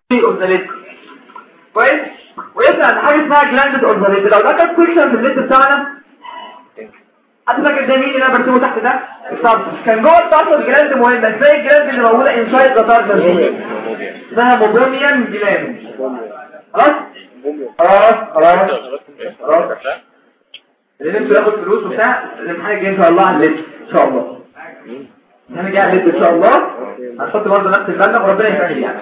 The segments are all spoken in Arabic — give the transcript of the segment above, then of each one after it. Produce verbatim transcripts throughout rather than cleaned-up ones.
اوف ذا ليد كويس. ويبقى عند حاجه اسمها جلاند اوف ذا ليد. لو ده كان سيكشن في الليد بتاعنا حد فاكر ده مين اللي انا برسمه تحت ده؟ التارسس. كان جوه التارسس جلاند مهمه. ازاي الجلاند اللي موجوده انسايد ذا تارسس دي اسمها موبوميان جلاند. خلاص خلاص خلاص خلاص اللي نفسه ياخد فلوس وبتاع الامتحان الجاي ان شاء الله على الليد ان شاء الله. احنا جاي على الليد ان شاء الله هنحط برضه نفس المبنى وربنا يسهل يعني.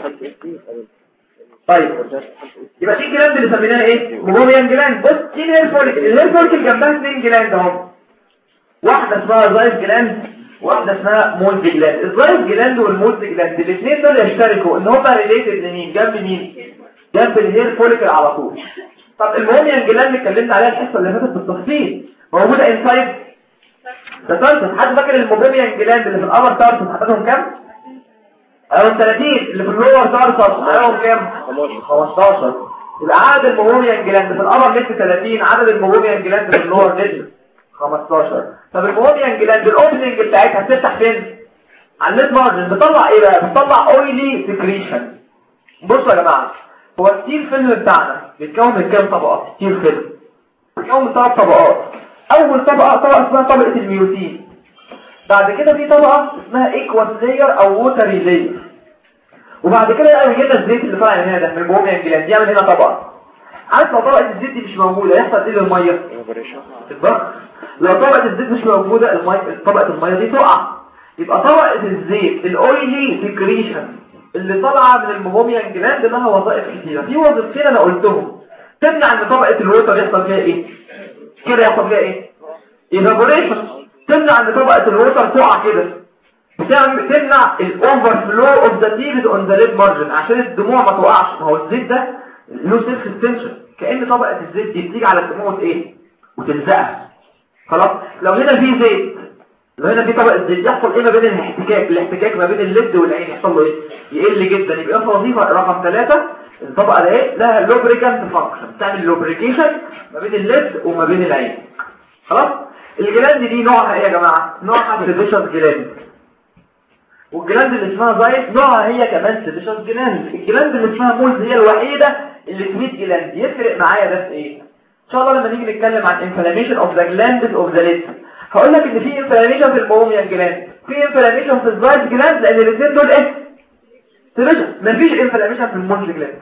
طيب يبقى دي الجلاند اللي سميناها ايه؟ موبوميان جلاند. بص دي الهير فوليكل. الهير فوليكل جنبها اثنين جلاند اهو. واحده اسمها زايد جلاند واحده اسمها مولد جلاند. الزايد جلاند والمولد جلاند الاثنين دول يشتركوا ان هم ريليتد لمين؟ جنب مين؟ جنب الهير فوليكل على طول. طب الموبوميان جلاند اتكلمنا عليها الحصه اللي فاتت بالتفصيل موجوده انسايد ده تارسس. حد فاكر الموبوميان جلاند اللي في الابر تارسس عددهم كام؟ اهو ثلاثين. اللي في اللور تارسس عددهم كام؟ خمستاشر. يبقى عدد الموبوميان جلاند في الابر ليد ثلاثين، عدد الموبوميان جلاند في اللور ليد خمستاشر. طب الموبوميان جلاند الاوبننج بتاعتها هتفتح فين؟ على الليد مارجن. بتطلع ايه بقى؟ بتطلع اويلي سكريشن. بصوا يا جماعه هو الستيل فيلم بتاعنا بيتكون من كام طبقه؟ ستيل فيلم بيتكون من ثلاث طبقات. اول طبقه طبقه اسمها طبقه الميوتين. بعد كده في طبقه اسمها ايكواس لاير او ووتري لاير. وبعد كده يعمل هنا الزيت اللي طالع من هنا ده من الموبوميان جلاند يعمل هنا طبقه. عارف لو طبقه الزيت دي مش موجوده يحصل ايه للميه؟ تتبخر. لو طبقه الزيت مش موجوده الميه طبقه الميه دي تقع. يبقى طبقه الزيت الاويلي سكريشن اللي طالعه من الموبوميان جلاند لها وظائف كتيره. في وظيفتين انا قلتهم تمنع ان طبقه الووتر يحصل فيها ايه؟ كده يحصل فيها ايه؟ ايفابوريشن. تمنع ان طبقه الووتر تقع كده. بتعمل تمنع الاوفر فلو اوف ذا ليد اون ذا ليد مارجن عشان الدموع ما تقعش. ما هو الزيت ده له سيلف اكستنشن كأن طبقه الزيت دي بتيجي على الدموع ايه؟ وتلزقها. خلاص لو هنا في زيت لو هنا في طبقه زيت يحصل ايه ما بين الاحتكاك الاحتكاك ما بين الليد والعين يحصل له ايه؟ يقل جدا. يبقى في وظيفه رقم ثلاثة الطبقه ده ايه؟ لها لوبريكانت فانكشن تعمل لوبريكيشن ما بين الليد وما بين العين. خلاص الجلاند دي نوعها ايه يا جماعه؟ نوعها سيديشس جلاند. والجلاند اللي اسمها زايد نوعها هي كمان سيديشس جلاند. الجلاند اللي اسمها مولز هي الوحيده اللي سميت جلاند. يفرق معايا ده في ايه؟ ان شاء الله لما نيجي نتكلم عن انفلاميشن اوف ذا جلاند اوف ذا ليد هقول لك ان في انفلاميشن في الموبوميان جلاند في انفلاميشن في الزايد جلاند لان الاثنين دول ايه؟ سيديشس. مفيش انفلاميشن في المولز جلاند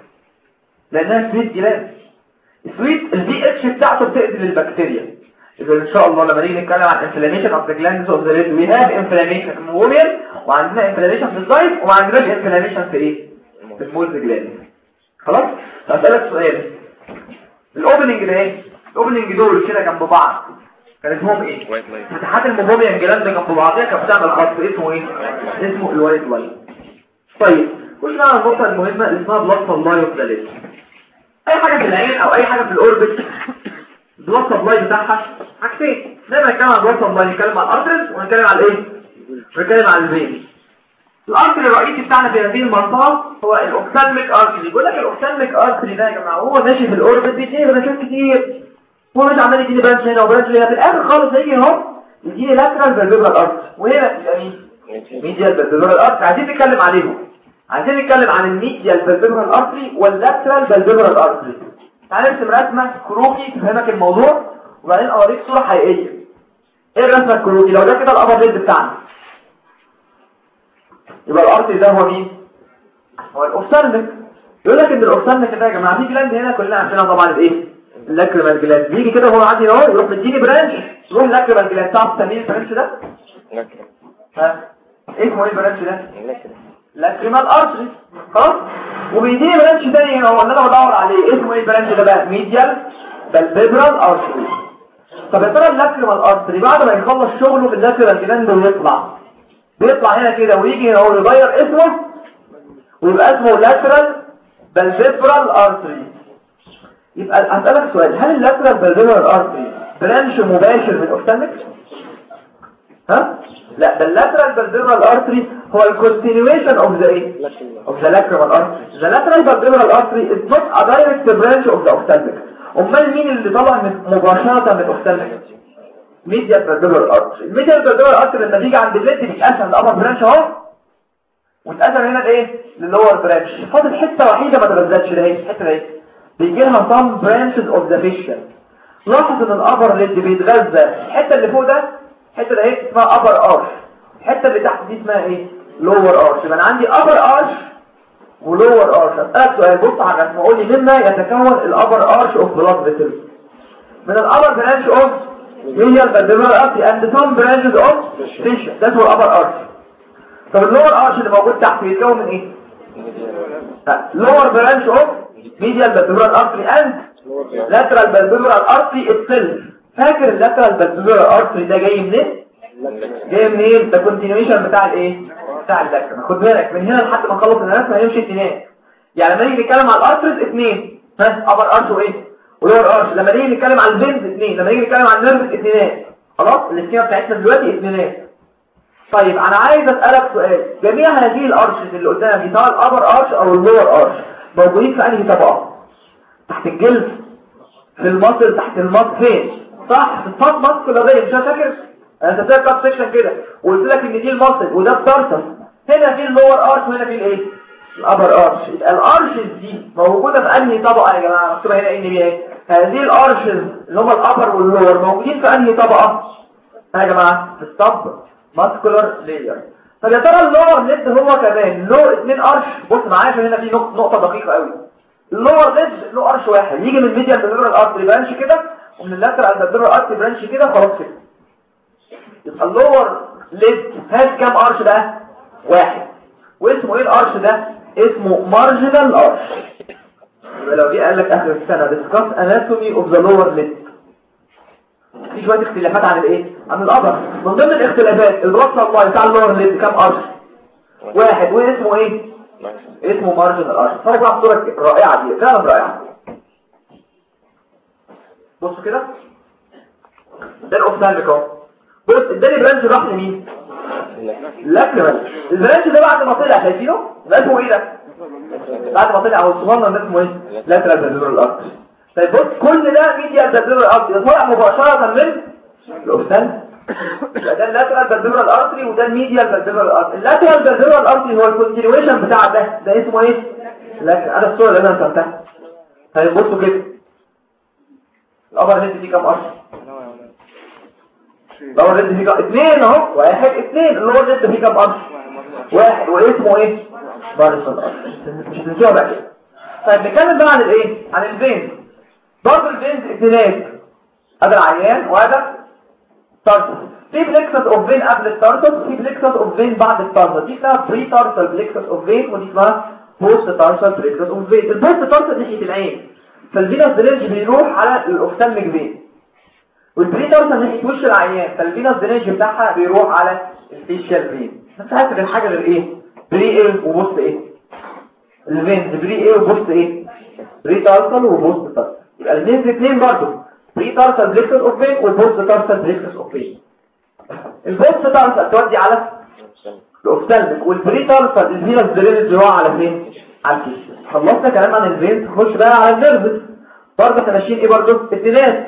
لانها سويت جلاند. السويت البي اتش بتاعته بتقتل البكتيريا. إذا إن شاء الله لما نيجي نتكلم عن inflammation of the glands of the lid we have inflammation في الموبوميان وعندنا inflammation في الزايد وما عندناش inflammation في إيه؟ في المولز جلاند. خلاص؟ هسألك سؤال. الأوبننج ده إيه؟ الأوبننج دول كده جنب بعض كان اسمهم إيه؟ فتحات الموبوميان جلاند جنب بعضها كانت بتعمل خط اسمه إيه؟ اسمه الوايت لاين. طيب خش على النقطة المهمة اللي اسمها بلاد سبلاي اوف ذا ليد. أي حاجة في العين أو أي حاجة في الأوربت البلاد سبلاي بتاعها حاجتين. دايما نتكلم عن البلاد سبلاي نتكلم عن الارترز ونتكلم عن الايه؟ ونتكلم عن الفين. الارتري الرئيسي بتاعنا في هذه المنطقه هو الاوكسالميك ارتري. بيقول لك الاوكسالميك ارتري ده يا جماعه هو ماشي في الاوربت بيديني برانشات كتير. هو مش عمال يديني برانش هنا وبرانش هنا. في الاخر خالص هيجي اهو يديني لاترال فالفيبرال ارتري وهنا تبقى مين؟ ميديال فالفيبرال ارتري. عايزين نتكلم عليهم. عايزين نتكلم عن الميديال فالفيبرال ارتري واللاترال فالفيبرال ارتري. تعالى نرسم رسمه كروكي تفهمك الموضوع وبعدين اوريك صوره حقيقيه. ايه الرسمه الكروكي؟ لو ده كده الابر ليد بتاعنا يبقى الارتري ده هو مين؟ هو الاوكسالميك. يقول لك ان الاوكسالميك ده يا جماعه في جلاند هنا كلنا عارفينها طبعا الايه؟ اللاكريمال جلاند. بيجي كده وهو عادي اهو يروح مديني برانش يروح اللاكريمال جلاند. تعرف تسميه البرانش ده؟ لاكريمال. ها اسمه ايه البرانش ده؟ لاكريمال ارتري. خلاص وبيديني برانش تاني هنا هو اللي انا بدور عليه. اسمه ايه البرانش ده بقى؟ ميديال فالفيبرال ارتري. طب يا ترى اللاكريمال ارتري بعد ما يخلص شغله في اللاكريمال جلاند ويطلع بيطلع هنا كده ويجي هنا هو يغير اسمه ويبقى اسمه لاترال فالفيبرال ارتري. يبقى هسألك سؤال. هل اللاترال فالفيبرال ارتري برانش مباشر من الاوكسالميك؟ ها؟ لا ده اللاترال فالفيبرال ارتري هو الكونتينيويشن اوف ذا ايه؟ اوف ذا لاكريمال ارتري. ذا لاترال فالفيبرال ارتري از نوت ا دايركت برانش اوف ذا اوكسالميك. امال مين اللي طلع مباشره من الاوكسالميك؟ ميديال فالفيبرال ارتري. الميديال فالفيبرال ارتري لما تيجي عند الليد بيتقسم لابر برانش اهو واتقسم هنا لايه للور برانش. فاضل حته وحيده ما تغذتش ده اهي الحته دي بيجي لها some branches of the fascia. لاحظ ان الابر ليد بيتغذى الحته اللي فوق ده الحته دي اهي اسمها upper arch، الحته اللي تحت دي اسمها ايه lower arch. يبقى انا عندي upper arch ولور arch. اسالك سؤال بص على الرسم قول لي مما يتكون الابر arch of blood vessels. من الابر برانش of medial vertebral artery and some branches of fascia. ده هو الابر arch. طب اللور arch اللي موجود تحت بيتكون من ايه؟ lower branch of medial vertebral artery and lateral vertebral artery itself. فاكر اللاترال vertebral artery ده جاي منين؟ جاي منين؟ ده continuation بتاع الايه؟ بتاع اللاترال. خد بالك من هنا لحد ما نخلص الرسمه هيمشي اتنين. يعني لما نيجي نتكلم على الارترز اتنين، ها upper arch وايه؟ ولور arch. لما نيجي نتكلم على الفينز اتنين، لما نيجي نتكلم على النيرفز اتنينات. خلاص الاسكيما بتاعتنا دلوقتي اتنينات. طيب انا عايز اسالك سؤال، جميع هذه الارشز اللي قدامك دي سواء الابر ارش او اللور ارش موجودين في انهي طبقه؟ تحت الجلد، في المصل، تحت المصل، فين؟ صح في الفات ماسكولار ده. مش فاكر انا سبتها كات سيكشن كده وقلت لك ان دي المصل وده التارسس. هنا في اللور ارش وهنا في الايه الابر ارش. الارشز دي موجوده في انهي طبقه يا جماعه؟ مكتوبه هنا ان بي ايه. هذه الارشز اللي هم الابر واللور موجودين في انهي طبقه يا جماعه؟ في السب ماسكولار لاير. طب يا ترى اللور ليد هو كمان له اتنين ارش. بص معايا عشان هنا في نقطه دقيقه قوي. اللور ليد له ارش واحد يجي من الميديال فيرتبرال ارتري برانش كده ومن اللاترال فيرتبرال ارتري برانش كده خلاص كده. يبقى اللور ليد هاز كام ارش بقى؟ واحد. واسمه ايه الارش ده؟ اسمه مارجنال ارش. يبقى لو جه قال لك اخر السنه discuss anatomy of the lower lid في شويه اختلافات عن الايه عن الابر. من ضمن الاختلافات البلاد سبلاي بتاع اللور ليد كام ارش؟ واحد. واسمه ايه؟ اسمه مارجنال ارش. اتفرج بقى على الصوره الرائعه دي فعلا رائعه. بص كده ده الاوفثالميك اهو. بص اداني برانش راح لمين؟ لاكرال. البرانش ده بعد ما طلع شايفينه ده اسمه ايه ده؟ بعد ما طلع اهو الصغنن ده اسمه ايه؟ لاترال فيرتبرال ارتري. طيب بص كل ده ميديال فيرتبرال ارتري طالع مباشره من الاوفثالميك. يبقى ده اللاترال فيرتبرال ارتري وده الميديال فيرتبرال ارتري. اللاترال فيرتبرال ارتري هو الكونتينيويشن بتاع ده ده اسمه ايه؟ لكن انا الصوره اللي انا رسمتها. طيب بصوا كده الابر هيد دي كام ارش؟ اللور هيد فيه كام؟ اثنين اهو. واحد اثنين. اللور هيد فيه كام ارش؟ واحد. واسمه ايه؟ مارجنال ارش. مش هتنسوها بقى كده. طيب نتكلم بقى عن الايه؟ عن الفينز. برضه الفينز اثنينات. هذا العيان وهذا تارسس. في بليكسس اوف فين قبل التارسس، في بليكسس اوف فين بعد التارسس. دي اسمها بري تارسال بليكسس اوف فين ودي اسمها بوست تارسال بليكسس اوف فين. البوست تارسال ناحيه العين فالفينوس درينج بيروح على الاوفثالميك فين، والبري تارسال ناحيه وش العيان فالفينوس درينج بتاعها بيروح على الفيشيال فين. بس عارف غير حاجه غير ايه؟ بري ايه وبوست ايه؟ الفينز بري ايه وبوست ايه؟ بري تارسال وبوست تارسال. يبقى الفينز اثنين برضه بري تارسال بليكسس اوف فين والبوست تارسال بليكسس اوف فين. البوست تارسال تودي على الاوفثالميك والبري تارسال الفينوس درينج بيروح على فين؟ على الفيشيال. خلصنا كلام عن الفينز نخش بقى على النيرفز. برضه احنا ماشيين ايه برضه؟ اتنينات.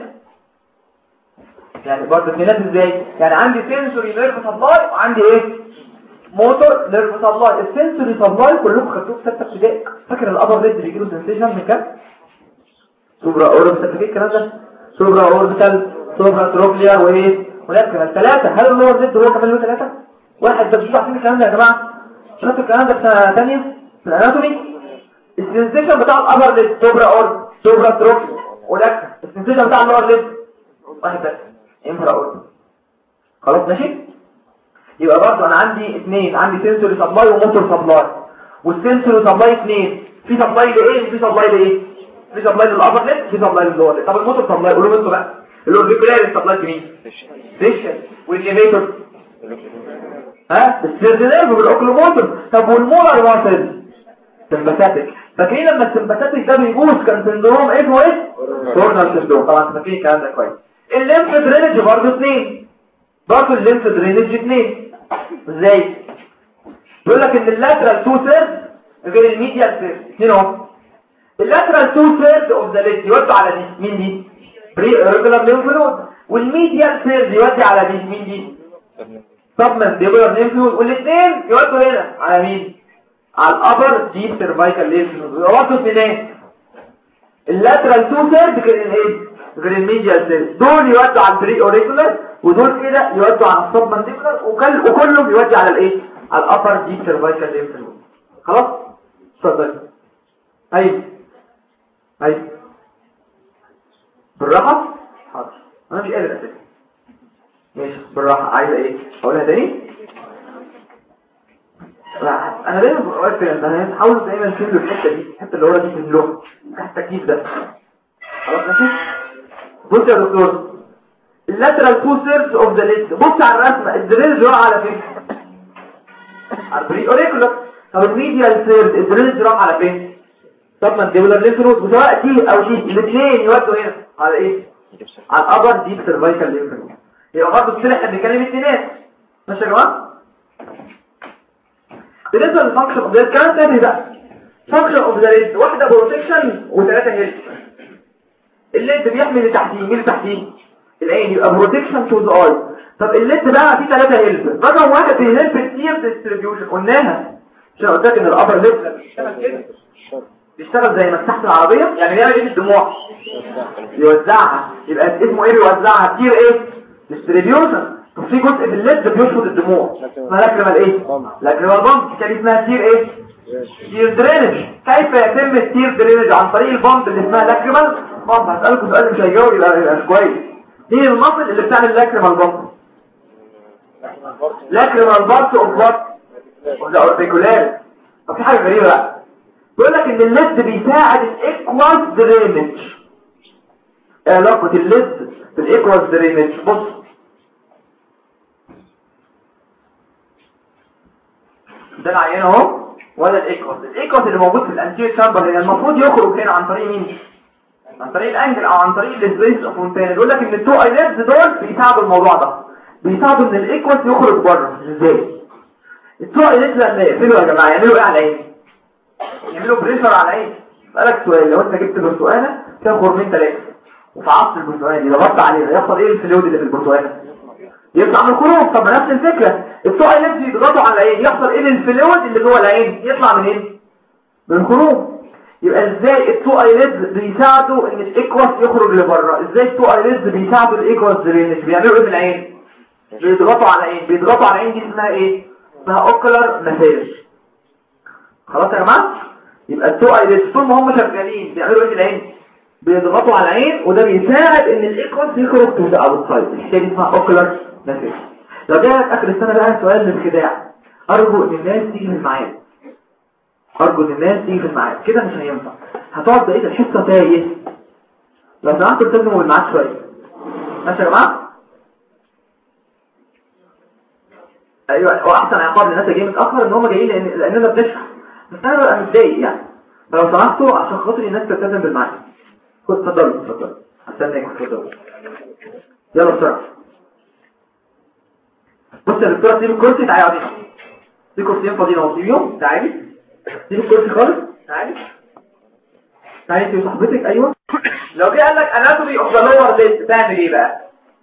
يعني برضه اتنينات ازاي؟ يعني عندي سنسوري نيرف سبلاي وعندي ايه؟ موتور نيرف سبلاي. السنسوري سبلاي كلكم خدتوه في سته ابتدائي. فاكر الابر ليد بيجي له سنسيشن من كام؟ سوبرا اوربيتال. فاكر الكلام ده؟ سوبرا اوربيتال سوبرا تروكليار وايه؟ ولكن الثلاثه. هل اللور ليد هو كمان له ثلاثه؟ واحد. ده مش عارفين الكلام ده يا جماعه؟ شفتوا الكلام ده في سنه ثانيه في الاناتومي؟ السنسيشن بتاع الابر ليد سوبرا اور سوبرا تروكليار ولكن السنسيشن بتاع اللور ليد واحد بس انفرا اور. خلاص ماشي. يبقى برضه انا عندي اثنين، عندي سنسوري سبلاي وموتور سبلاي. والسنسوري سبلاي اثنين، في سبلاي لايه وفي سبلاي لايه؟ في سبلاي للابر ليد في سبلاي لللور ليد. طب الموتور سبلاي قولوا انتوا بقى الاوربيكولار سبلاي مين؟ فيشن. والليفيتور ها السيرفيلير بالاوكلوموتور. طب والمولر واسل سمباثيك. فاكرين لما السمباثيك ده بيبوظ كان سندروم ايه هو ايه؟ كورنال سندروم. طبعا فاكرين الكلام ده كويس. الليمف درينج برضه اثنين. برضه الليمف درينج اثنين. ازاي؟ بيقول لك ان اللاترال تو ثيرد غير الميديال ثيرد. اثنين اهو. اللاترال تو ثيرد اوف ذا ليد يودي على دي. مين دي؟ بري ريجولار ليمف نود. والميديال ثيرد يودي على دي. مين دي؟ سبمنت ريجولار ليمف نود. والاثنين يودوا هنا على مين؟ على الابر ديب سيرفايكال ليمف نود. وصلت منين؟ اللاترال تو سيرد غير الايه؟ غير الميديال سيرد. دول يودوا على البري اوريكولار ودول كده يودوا على السب مانديبولار وكل وكلهم يودي على الايه؟ على الابر ديب سيرفايكال ليمف نود. خلاص؟ اتفضل. ايوه ايوه بالراحه. حاضر انا مش قادر اسكت. ماشي بالراحه. عايزه ايه؟ اقولها تاني؟ لا انا دايما بقول كده انا حاولوا دايما تشيلوا الحته دي، الحته اللي ورا دي من اللغه تحت التكييف ده. خلاص ماشي. بص يا دكتور، اللاترال تو سيرز اوف ذا ليد. بص على الرسمه، الدرينج راح على فين؟ على البري اوريكولار. طب الميديال سيرز الدرينج راح على فين؟ طب مانديبولار ليمف نود. وسواء دي او دي الاثنين يودوا هنا على ايه؟ على الابر ديب سيرفايكال ليمف نود. يبقى برضه كده احنا بنتكلم اثنينات. ماشي يا جماعه؟ بالنسبه للفانكشن اوف ذا الكلام تاني بقى. فانكشن اوف ذا ليد واحده بروتكشن وثلاثه هيلث. الليد بيحمي اللي تحتيه. مين اللي تحتيه؟ العين. يبقى بروتكشن تو ذا اي. طب الليد بقى فيه ثلاثه هيلث. رقم واحد بيهلب كتير ديستريبيوشن. قلناها عشان قلت لك ان الابر ليد بيشتغل كده، بيشتغل زي مساحه العربيه. يعني بيعمل ايه بالدموع؟ يوزعها. يبقى اسمه ايه بيوزعها؟ كتير ايه؟ ديستريبيوشن. طب في جزء في الليد بيشفط الدموع اسمها لاكريمال ايه؟ لاكريمال بامب. كان اسمها تير ايه؟ تير درينج. كيف يتم التير درينج؟ عن طريق البامب اللي اسمها لاكريمال بامب. هسألكم سؤال مش هيجاوب يبقى مش كويس. مين المصل اللي بتعمل لاكريمال بامب؟ لاكريمال بامب اوف وات؟ اوف ذا اوربيكولار. طب في حاجه غريبه بقى، بيقول لك ان الليد بيساعد الايكواس درينج. ايه علاقه الليد بالايكواس درينج؟ بص ده العيان اهو ولا الايكوس. الايكوس اللي موجود في الانتيريور شامبر هنا المفروض يخرج هنا عن طريق مين؟ عن طريق الانجل او عن طريق السبيس اوف فونتين. يقول لك ان التو ايليدز دول بيساعدوا الموضوع ده، بيساعدوا ان الايكوس يخرج بره. ازاي؟ التو ايليدز لما يقفلوا يا جماعه يعملوا ايه على العين؟ يعملوا بريشر على العين. اسالك سؤال، لو انت جبت برتقانه فيها خرمين ثلاثه وفعصت البرتقانه دي ضغطت عليها يحصل ايه الفلويد اللي في البرتقانه؟ يطلع من الخروج. طب نفس الفكره، التو ايليدز يضغطوا على العين يحصل ايه للفلويد اللي جوه العين؟ يطلع منين؟ من الخروج. يبقى ازاي التو ايليدز بيساعدوا ان الايكواس يخرج لبره؟ ازاي التو ايليدز بيساعدوا الايكواس درينج؟ بيعملوا ايه في العين؟ بيضغطوا على العين. بيضغطوا على العين دي اسمها ايه؟ اسمها اوكلر مساج. خلاص يا جماعه؟ يبقى التو ايليدز طول ما هم شغالين بيعملوا ايه في العين؟ بيضغطوا على العين وده بيساعد ان الايكواس يخرج تو ذا اوتسايد. الحته دي اسمها اوكلر مساج. لو جاء في اخر السنه بقى سؤال للخداع، ارجو ان الناس تيجي في الميعاد. ارجو ان الناس تيجي في الميعاد، كده مش هينفع. هتقعد بقيه الحصه تايه. لو سمحتوا التزموا بالميعاد شويه. ماشي يا جماعه؟ ايوه، هو احسن عقاب للناس اللي جايه متاخر ان هم جايين لان لاننا بنشرح، بس انا ببقى متضايق يعني. فلو سمحتوا عشان خاطر الناس تلتزم بالميعاد. خد اتفضلوا اتفضلوا. استناك اتفضلوا. يلا بسرعه. بص يا دكتوره سيب الكرسي. تعالي اقعدي. في كرسيين فاضيين اهو، سيبيهم. تعالي سيب الكرسي خالص. تعالي تعالي انت وصاحبتك. ايوه. لو جه قال لك اناتومي اوف ذا لور ليد تعمل ايه بقى؟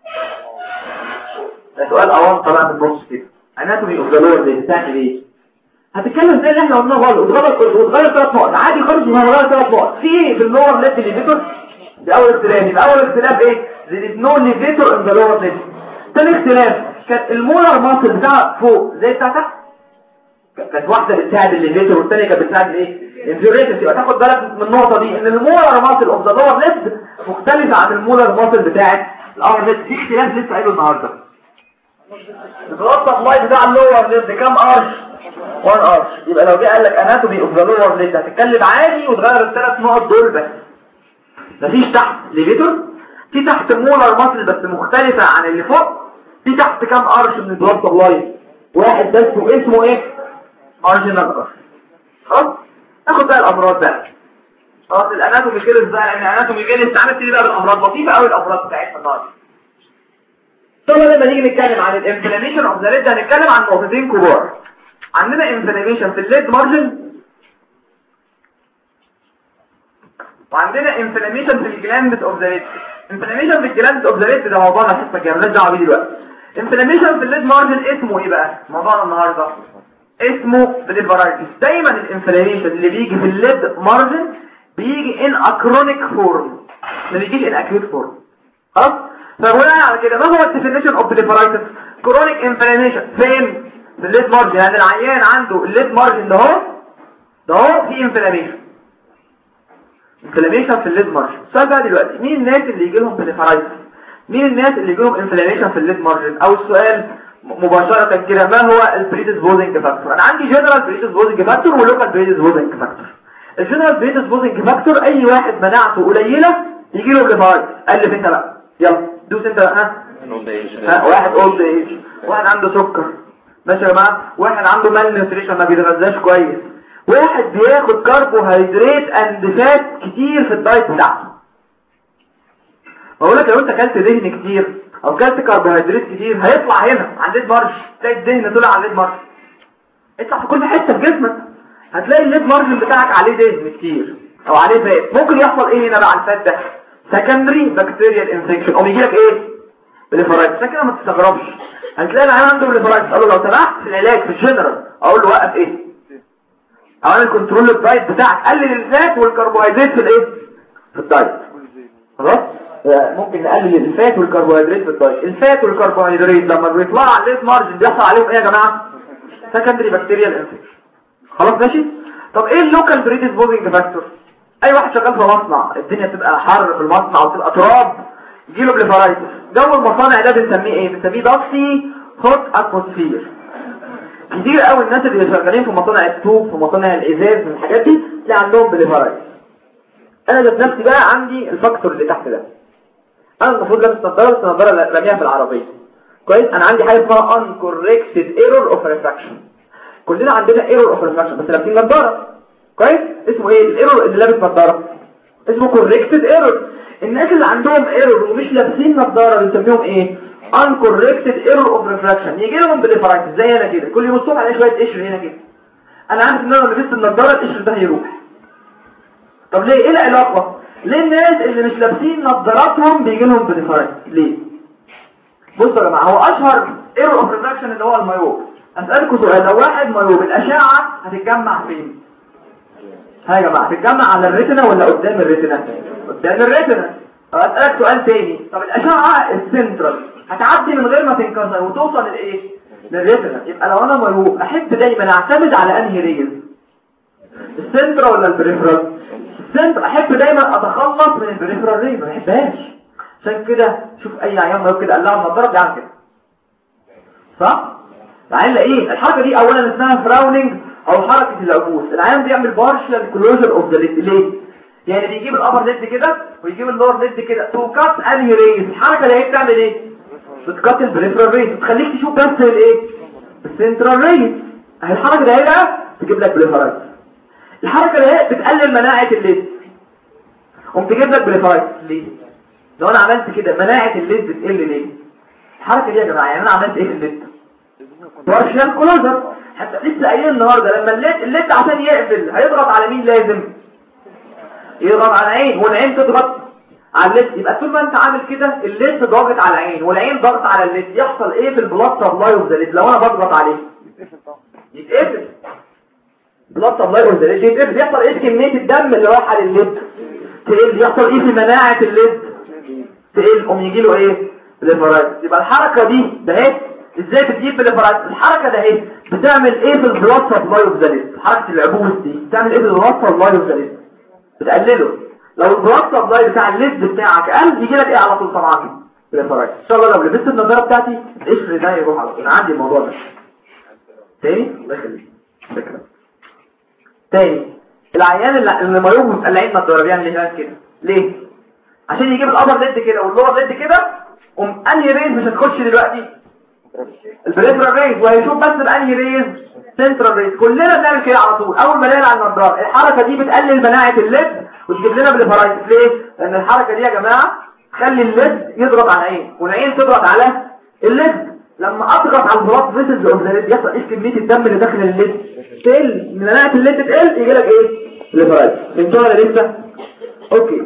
ده سؤال اوان طلع من النص كده. اناتومي اوف ذا لور ليد تعمل ايه؟ هتتكلم زي اللي احنا قلناه غلط وتغلط وتغير ثلاث نقط عادي خالص. وهنغير ثلاث نقط في ايه في اللور ليد ليفيتور. ده اول اختلاف. يبقى اول اختلاف ايه؟ there is no levator in the lower limb. ثاني اختلاف كانت المولر ماسل بتاع فوق زي بتاع تحت. كانت واحده بتساعد الليفيتور والثانيه كانت بتساعد الايه؟ الانفيوريتس. يبقى تاخد بالك من النقطه دي ان المولر ماسل اوف ذا لور ليمب مختلفه عن المولر ماسل بتاعت الابر ليمب. في اختلاف لسه قايله النهارده. البلاد سبلاي بتاع اللور ليمب كام ارش؟ واحد ارش. يبقى لو جه قال لك اناتومي اوف ذا لور ليمب هتتكلم عادي وتغير الثلاث نقط دول بس. مفيش تحت ليفيتور، في تحت مولر ماسل بس مختلفه عن اللي فوق. في تحت كام ارش من البلاد سبلاي؟ واحد بس واسمه ايه؟ مارجنال ارش. خلاص ناخد بقى الامراض بقى. خلاص الاناتومي كيرس بقى، لان الاناتومي كيرس تعالى نبتدي بقى بالامراض. لطيفه قوي الامراض بتاعتنا النهارده. طبعا لما نيجي نتكلم عن الانفلاميشن اوف ذا ليد هنتكلم عن نقطتين كبار. عندنا انفلاميشن في الليد مارجن، وعندنا انفلاميشن في الجلاند اوف ذا ليد. انفلاميشن في الجلاند اوف ذا ليد ده موضوعنا الحصه الجايه مالناش دعوه بيه دلوقتي. انفلاميشن في الليد مارجن اسمه ايه بقى؟ موضوعنا النهارده اسمه بليفرايتس. دايما الانفلاميشن اللي بيجي في الليد مارجن بيجي ان اكرونيك فورم، ما بيجيش ان اكيوت فورم. خلاص؟ فبناء على كده ما هو الديفينيشن اوف بليفرايتس؟ كرونيك انفلاميشن فين؟ في الليد مارجن. يعني العيان عنده الليد مارجن ده اهو ده اهو في انفلاميشن انفلاميشن في الليد مارجن. السؤال بقى دلوقتي مين الناس اللي يجي لهم بليفرايتس؟ مين الناس اللي يجي لهم انفلاميشن في الليد مارجن؟ او السؤال مباشرة كده ما هو البريديسبوزنج فاكتور؟ انا عندي جنرال بريديسبوزنج فاكتور ولوكال بريديسبوزنج فاكتور. الجنرال بريديسبوزنج فاكتور اي واحد مناعته قليله يجي له بليفرايتس. الف انت بقى يلا دوس انت بقى. ها, ها واحد اولد ايج، واحد عنده سكر ماشي يا جماعه، واحد عنده مال نيوتريشن ما بيتغذاش كويس، واحد بياخد كربوهيدرات اند فات كتير في الدايت بتاعته. بقول لك لو انت اكلت دهن كتير او اكلت كربوهيدرات كتير هيطلع هنا عند الليد مارج، تلاقي الدهن طلع على الليد مارج، اطلع في كل حته في جسمك هتلاقي الليد مارجن بتاعك عليه دهن كتير او عليه فات. ممكن يحصل ايه هنا بقى على الفات ده؟ سكندري بكتيريال انفكشن او يجي لك ايه؟ بليفرايتس. عشان كده ما تستغربش هتلاقي العيان عنده بليفرايتس قال له لو سمحت في العلاج في الجنرال اقول له وقف ايه؟ اعمل كنترول الدايت بتاعك، قلل الفات والكربوهيدرات في الايه؟ في الدايت. خلاص؟ ممكن نقلل الفات والكربوهيدرات في الدايت. الفات والكربوهيدرات لما بيطلعوا على الليد مارجن بيحصل عليهم ايه يا جماعه؟ سكندري بكتيريال انفكشن. خلاص ماشي. طب ايه اللوكال بريديسبوزنج فاكتور؟ اي واحد شغال في مصنع الدنيا بتبقى حر في المصنع وتبقى تراب يجيله بليفرايتس. جو المصانع ده بنسميه ايه؟ بنسميه داكسي هوت اتموسفير. كتير قوي الناس اللي شغالين في مصانع الطوب في مصانع الازاز من الحاجات دي تلاقي عندهم بليفرايتس. انا ذات نفسي بقى عندي الفاكتور اللي تحت ده. انا المفروض لابس نظاره بس نظاره راميها في العربيه كويس. انا عندي حاجه اسمها uncorrected error of refraction. كلنا عندنا ايرور اوف ريفراكشن بس لابسين نظاره كويس. اسمه ايه الايرور اللي لابس نظاره؟ اسمه كوركتد ايرور. الناس اللي عندهم ايرور ومش لابسين نظاره بنسميهم ايه؟ uncorrected error of refraction. يجي لهم بليفرايتس زي انا كده كل يوم الصبح الاقي شويه قشر هنا كده. انا عارف ان انا لو لبست النظاره القشر ده هيروح. طب ليه؟ ايه العلاقه؟ ليه الناس اللي مش لابسين نظاراتهم بيجي لهم بليفرايتس؟ ليه؟ بصوا يا جماعه هو اشهر ايرور اوف ريفراكشن اللي هو المايوب. اسالكم سؤال، لو واحد مايوب الاشعه هتتجمع فين؟ ها يا جماعه هتتجمع على الريتنا ولا قدام الريتنا؟ قدام الريتنا. اسالك سؤال تاني، طب الاشعه السنترال هتعدي من غير ما تنكسر وتوصل لايه؟ للريتنا. يبقى لو انا مايوب احب دايما اعتمد على انهي ريز؟ السنترال ولا البريفرال؟ السنترال. احب دايما اتخلص من البريفرال ريز ما بحبهاش. عشان كده شوف اي عيان مايوب كده قلعه النضاره بيعمل كده صح؟ العيان ايه الحركه دي؟ اولا اسمها فراونينج او حركه العبوس. العيان بيعمل بارشال كلوجر اوف ذا ليد. ليه؟ يعني بيجيب الابر ليد كده ويجيب اللور ليد كده تو كات انهي ريز. الحركه دي بتعمل ايه؟ بتكات البريفرال ريز بتخليك تشوف بس الايه؟ السنترال ريز. اهي الحركه دي بقى تجيب لك بليفرايتس. الحركه دي بتقلل مناعه الليد قوم تجيب لك بليفرايتس. ليه؟ لو انا عملت كده مناعه الليد بتقل ليه؟ الحركه دي يا جماعه يعني انا عملت ايه في الليد؟ بارشال كلوزر. حتى لسه قايلين النهارده لما الليد الليد عشان يقفل هيضغط على مين؟ لازم يضغط على العين والعين تضغط على الليد. يبقى طول ما انت عامل كده الليد ضاغط على العين والعين ضغط على الليد يحصل ايه في البلاد سبلاي اوف ذا ليد؟ لو انا بضغط عليه يتقفل بلاد سبلاي اوف ذا ليد يتقفل. يحصل ايه في كميه الدم اللي رايحه للليد؟ تقل. يحصل ايه في مناعه الليد؟ تقل. قوم يجي له ايه؟ بليفرايتس. يبقى الحركه دي ده اهي ازاي بتجيب بليفرايتس؟ الحركه ده اهي بتعمل ايه في البلاد سبلاي اوف ذا ليد؟ حركه العبوس دي بتعمل ايه في البلاد سبلاي اوف ذا ليد؟ بتقلله. لو البلاد سبلاي بتاع الليد بتاعك قل يجي لك ايه على طول؟ طبعا بليفرايتس. ان شاء الله لو لبست النظاره بتاعتي القشر ده يروح على طول. عندي الموضوع ده تاني الله يخليك. فكره تاني العيان اللي مايوب مقلعين نظاره بيعمل ايه كده؟ ليه؟ عشان يجيب الابر ليد كده واللور ليد كده قوم انهي ريز مش هتخش دلوقتي؟ البريفرال ريز. وهيشوف بس بانهي ريز؟ سنترال ريز. كلنا بنعمل كده على طول اول ما نقلع النضاره. الحركه دي بتقلل مناعه الليد وتجيب لنا بليفرايتس. ليه؟ لان الحركه دي يا جماعه تخلي الليد يضغط على العين والعين تضغط على الليد. لما اضغط على البلاد فيسلز اوف ذا ليد يحصل ايه كميه الدم اللي داخل الليد؟ تقل. مناعه الليد تقل يجي لك ايه؟ بليفرايتس. فهمتوا ولا لسه؟ اوكي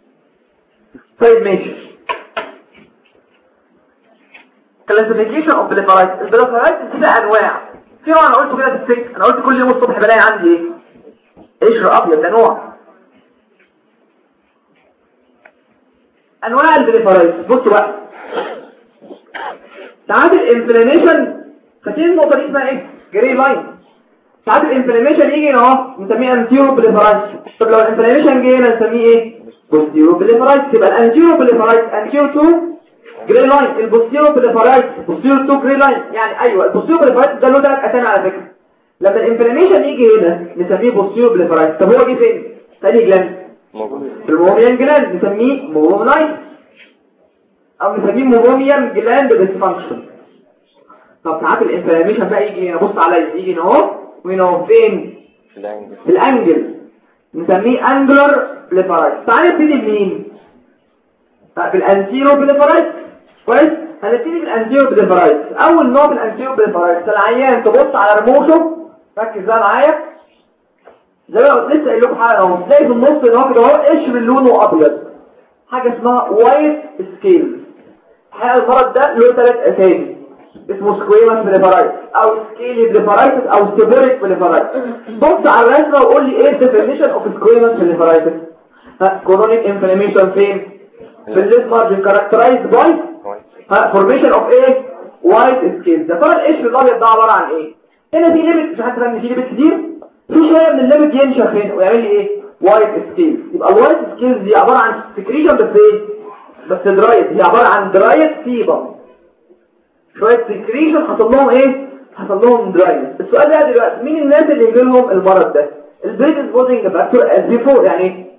طيب ماشي. classification of blepharophytes. البليفرايتس دي انواع في نوع انا قلته كده في السك، انا قلت كل يوم الصبح بلاقي عندي ايه؟ قشر ابيض، ده نوع. انواع البريفرايتس بصوا بقى، ساعات الانفلاميشن، فاكرين النقطه دي اسمها ايه؟ جري لاين. ساعات الانفلاميشن يجي هنا اهو نسميه انتيرو بريفرايتس. طب لو الانفلاميشن جه هنا نسميه ايه؟ بوستيرو بريفرايتس. يبقى الانتيرو بريفرايتس انتيرو تو جري لاين، البوستيرو بريفرايتس بوستيرو تو جري لاين. يعني ايوه البوستيرو بريفرايتس ده له ثلاث اسامي على فكره. لما الانفلاميشن يجي هنا نسميه بوستيرو بريفرايتس. طب هو جه فين؟ ثاني جلاند في الموميان جلاند نسميه مومونايت، او نسميه موميان جلاند ديسفانكشن. طب ساعات الانفلاميشن بقى يجي هنا، بص عليا، يجي هنا اهو وهنا اهو فين؟ في الانجل نسميه انجلر بليفرايتس. تعالى نبتدي بمين؟ بالانتيرو بليفرايتس. كويس؟ هنبتدي بالانتيرو بليفرايتس. اول نوع من الانتيرو بليفرايتس العيان تبص على رموشه، ركز بقى معايا زي ما قلت لسه قايل لكم حاجه اهو، تلاقي في النص هنا كده اهو قشر لونه ابيض، حاجه اسمها وايت سكيل. الحقيقه المرض ده له ثلاث اسامي، اسمه سكويمس بليفرايتس او سكيلي بليفرايتس او سيبيريك بليفرايتس. بص على الرسمه وقول لي ايه الديفينيشن اوف سكويمس بليفرايتس. كرونيك انفلاميشن فين؟ في الليد مارجن كاركترايزد باي فورميشن اوف ايه؟ وايت سكيل. ده طبعا القشر الابيض ده عباره عن ايه؟ هنا في ليميت، مش حد فاهم ان في ليميت كتير، في شويه من الليميت ينشف هنا ويعمل لي ايه؟ وايت سكيل. يبقى الوايت سكيل دي عباره عن سكريشن بس ايه؟ بس درايت، هي عباره عن درايت سيبم، شويه سكريشن حصل لهم ايه؟ حصل لهم درايت. السؤال ده دلوقتي مين الناس اللي يجي لهم المرض ده؟ البريدسبوزنج فاكتور از بيفور، يعني ايه؟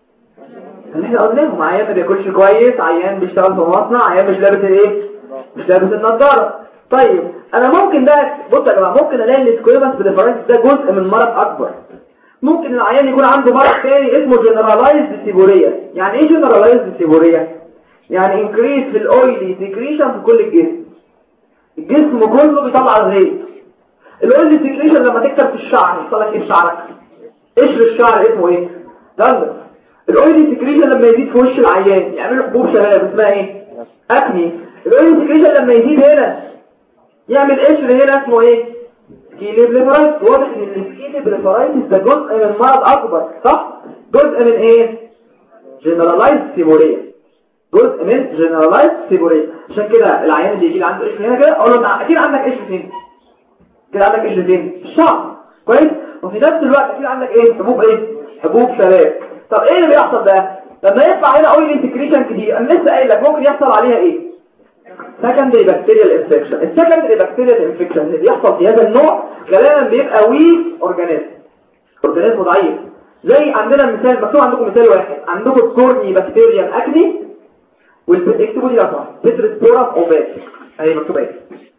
اللي احنا قلناهم، عيان ما بياكلش كويس، عيان بيشتغل في مصنع، عيان مش لابس الايه؟ مش لابس النضاره. طيب انا ممكن ده، بصوا يا جماعه، ممكن الاقي السكويمس بليفرايتس ده جزء من مرض اكبر. ممكن العيان يكون عنده مرض ثاني اسمه جنرالايزد سيبوريا. يعني ايه جنرالايزد سيبوريا؟ يعني انكريس في الاويلي سكريشن في كل الجسم، الجسم كله بيطلع الغيط. الاويلي سكريشن لما تكتر في الشعر يحصل لك ايه في شعرك؟ قشر الشعر اسمه ايه؟ دندر. الاويلي سكريشن لما يزيد في وش العيان يعمل له حبوب شباب اسمها ايه؟ اكني. الاويلي سكريشن لما يزيد هنا يعمل قشر هنا اسمه ايه؟ سكيلي بليفرايتس. واضح ان السكيلي بليفرايتس ده جزء من مرض اكبر، صح؟ جزء من ايه؟ جنرالايزد سيبوريا، جزء من جنرالايزد سيبوريا. عشان كده العيان اللي يجي عنده قشر هنا كده اقول له انت اكيد عندك قشر فين؟ كده عندك قشر فين؟ في الشعر. كويس؟ وفي نفس الوقت اكيد عندك ايه؟ حبوب ايه؟ حبوب شباب. طب ايه اللي بيحصل بقى؟ لما يطلع هنا اويلي سكريشن كتير، انا لسه قايل لك ممكن يحصل عليها ايه؟ secondary bacterial infection. السكندري bacterial infection اللي بيحصل في هذا النوع غالبا بيبقى ويك اورجانيزم، اورجانيزم ضعيف. زي عندنا مثال مكتوب عندكم مثال واحد، عندكم كورني بكتيريا اكني، واكتبوا دي اصلا بيترسبورم اوفال، اهي مكتوبه ايه؟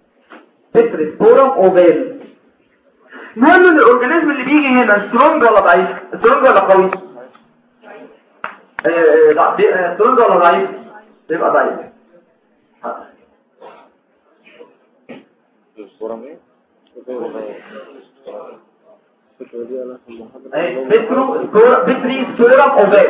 بيترسبورم اوفال. المهم ان الاورجانيزم اللي بيجي هنا سترونج ولا ضعيف؟ سترونج ولا قوي؟ ايه سترونج ولا ضعيف؟ يبقى ضعيف. بيترو بيتري سبورم اوفال.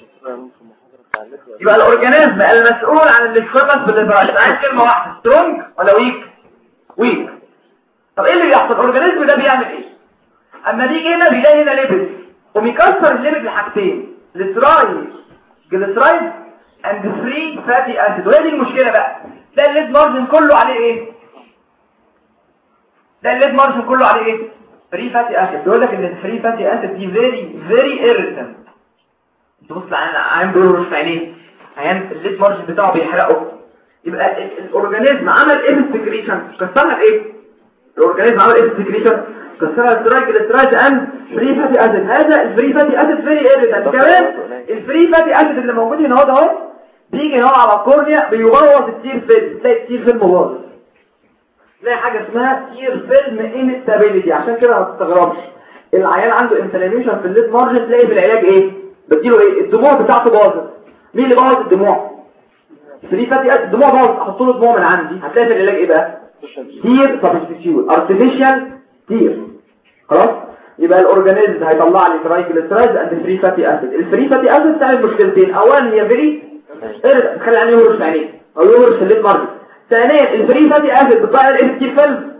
يبقى الاورجانيزم المسؤول عن السكويمس بالليفرايتس عايز كلمه واحده، سترونج ولا ويك؟ ويك. طب ايه اللي بيحصل؟ الاورجانيزم ده بيعمل ايه؟ اما بيجي هنا بيلاقي هنا ليبيد وبيكسر الليبيد لحاجتين، التراي جليسرايد اند فري فاتي اسيد. وهي دي المشكله بقى، ده الليد مارجن كله عليه ايه؟ ده الليد مارجن كله عليه ايه؟ فري فاتي اسيد. بيقول لك ان الفري فاتي اسيد دي فيري فيري ايريتنت. تبص على عين بيقولوا في عينيه عيان الليد مارجن بتاعه بيحرقه. يبقى الاورجانيزم عمل ايه بالسكريشن؟ كسرها بايه؟ الاورجانيزم عمل ايه بالسكريشن؟ كسرها الترايجليسرايد اند فري فاتي اسيد. هذا الفري فاتي اسيد فيري ايريتنت. كمان الفري فاتي اسيد اللي موجود هنا اهو اهو بيجي هنا على الكورنيا بيبوظ التير فيلم، تلاقي التير فيلم باظ، تلاقي حاجه اسمها تير فيلم انستابيليتي. عشان كده ما تستغربش العيان عنده انفلاميشن في الليد مارجن تلاقي في العلاج ايه؟ بديله ايه؟ الدموع بتاعته باظت. مين اللي بوظ الدموع؟ فري فاتي اسيد. الدموع باظت، احط له دموع من عندي، هتلاقي في العلاج ايه بقى؟ تير سبستيتيوت، ارتفيشال تير. خلاص؟ يبقى الاورجانيزم هيطلع لي ترايجليسرايد اند فري فاتي اسيد. الفري فاتي اسيد تعمل مشكلتين، اولا هي فيري ايه تخلي عليه يهرش عينيه او يهرش الليد مارجن. ثانيا الفري فاتي اسيد بتضيع الايه؟ التير فيلم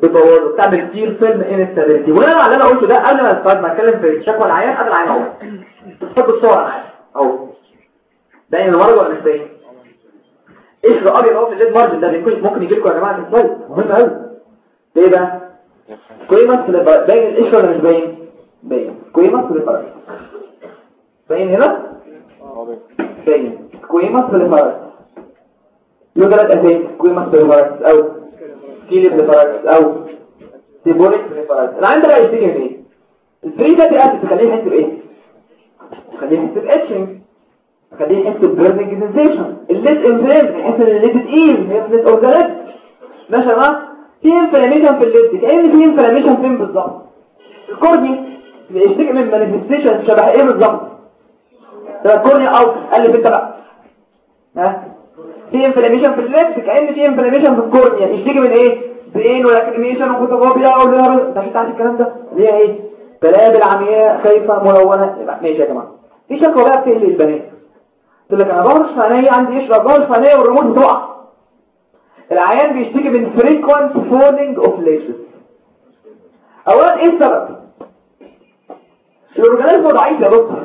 بتبوظه، بتعمل كتير فيلم انستابيليتي. وانا على اللي انا قلته ده قبل ما ما اتكلم في شكوى العيان قبل العيان اهو. تحطوا الصور انا عارف اهو. باين المرض ولا مش باين؟ قشر ابيض اهو في الليد مارجن ده بيكون ممكن يجي لكم يا جماعه في السلايد، مهم قوي. ليه بقى؟ كويمس باين القشر ولا مش باين؟ باين كويمس بالفرق. باين هنا؟ باين كويمس بالفرق. يوجد اساسي كويمس بالفرق او كيلب بالفرق او سيبوريك بالفرق. العين ده بقى يشتكي من ايه؟ الفري فاتي اسيد تخليه يحس بايه؟ تخليه يحس باتشنج، تخليه يحس ببيرنينج سنسيشن. الليد انفلام يحس ان الليد تقيل، هي الليد اورجانيزم ماشي يا جماعه. في انفلاميشن في الليد، كأن في انفلاميشن فين بالظبط؟ الكورني بيشتكي من مانيفستيشن شبه ايه بالظبط؟ ده الكورني اوت قال انت بقى ها في انفلاميشن في الليد، كأن في انفلاميشن في الكورنيا. يشتكي من ايه؟ بين ولاكريميشن وفوتوفوبيا والهرب. انت عارف الكلام ده اللي هي ايه؟ بلابل عمياء خايفه ملونه. ماشي يا جماعه. في شكوى بقى بتقلق البنات، تقول لك انا بهرش في عينيا، عندي يشرب بهرش في عينيا والريموت بتقع. العيان بيشتكي من frequent falling of lashes. اولا ايه السبب؟ الاورجانيزم ضعيف يا دكتور.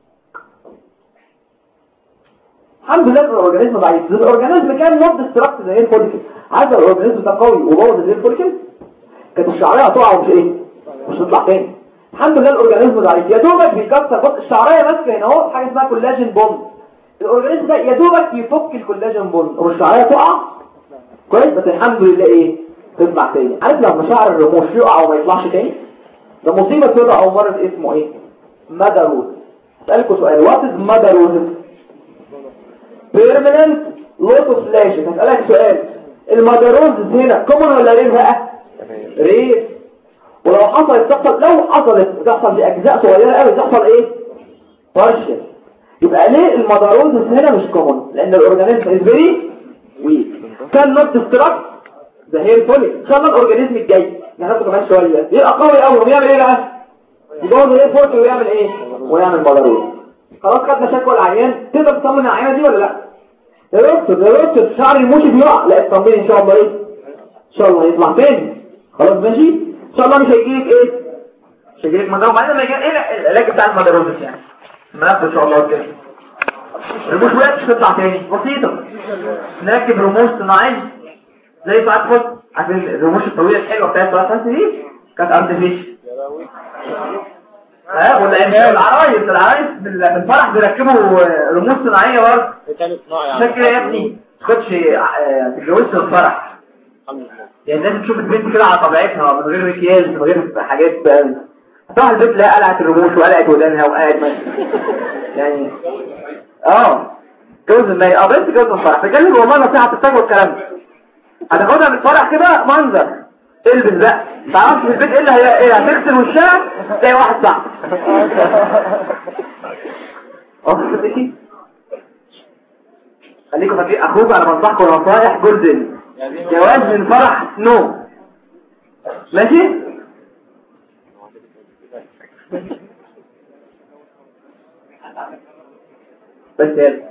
الحمد لله الاورجانيزم ضعيف. الاورجانيزم كان نوت ديستراكت زي الفوليكل. عايز الاورجانيزم ده قوي وبوظ زي الفوليكل كانت الشعريه هتقع ومش ايه؟ مش هتطلع تاني. الحمد لله الاورجانيزم ضعيف، يا دوبك بيكسر. بص الشعريه ماسكه هنا اهو حاجه اسمها كولاجين بوند. الاورجانيزم ده يا دوبك يفك الكولاجين بوند والشعريه تقع كويس، بس الحمد لله ايه؟ تطلع تاني. عارف لما شعر الرموش يقع وما يطلعش تاني؟ ده مصيبه كده او مرض اسمه ايه؟ ماداروز. اسالكم سؤال، وات از ماداروز؟ بيرمننت لوس اوف لاشز. هسالك سؤال، الماداروز هنا كومن ولا رير بقى؟ رير. ولو حصلت تحصل، لو حصلت تحصل في اجزاء صغيره قوي، تحصل ايه؟ بارشل. يبقى ليه الماداروز هنا مش كومن؟ لان الاورجانيزم از فيري ويك. كان نوت ديستراكت ده هي الفوليك. ان شاء الله الاورجانيزم الجاي ناخده كمان شويه يبقى قوي قوي ويعمل ايه بقى؟ يبوظ ايه فوليك ويعمل ايه؟ ويعمل ماداروز. خلاص خدنا شكوى العيان. تقدر تطمن العيانه دي ولا لا؟ يا دكتور يا دكتور شعر الموشي بيقع. لا اطمني ان شاء الله ايه؟ ان شاء الله هيطلع تاني. خلاص ماشي؟ ان شاء الله مش هيجيلك ايه؟ مش هيجيلك ماداروز. بعدين لما يجي ايه العلاج بتاع الماداروز يعني؟ ناخده ان شاء الله كده. الرموش وقت مش تطلع تاني، بسيطه. نركب رموش صناعيه زي ساعات خد عشان الرموش الطويله الحلوه بتاعت ساعات دي كانت ارتفيشال. ها ولا العرايس العرايس بالفرح بيركبوا رموش صناعيه برضه. كانت صناعي شكل يا ابني ما تاخدش تتجوزش في الفرح. يعني لازم تشوف البنت كده على طبيعتها من غير مكياج من غير حاجات. هتروح البيت لا قلعت الرموش وقلعت ودانها وقاعد ماشي يعني اه جوز المي اه بنت جوز الفرح. بجد والله نصيحه تفتكروا الكلام ده. هتاخدها من الفرح كده منظر البس بقى. ما تعرفش في البيت ايه اللي هي ايه؟ هتغسل وشها تلاقي واحد صح خليكم فاكرين اخوك انا بنصحكم نصايح جولدن. جواز من فرح نو ماشي. بس يلا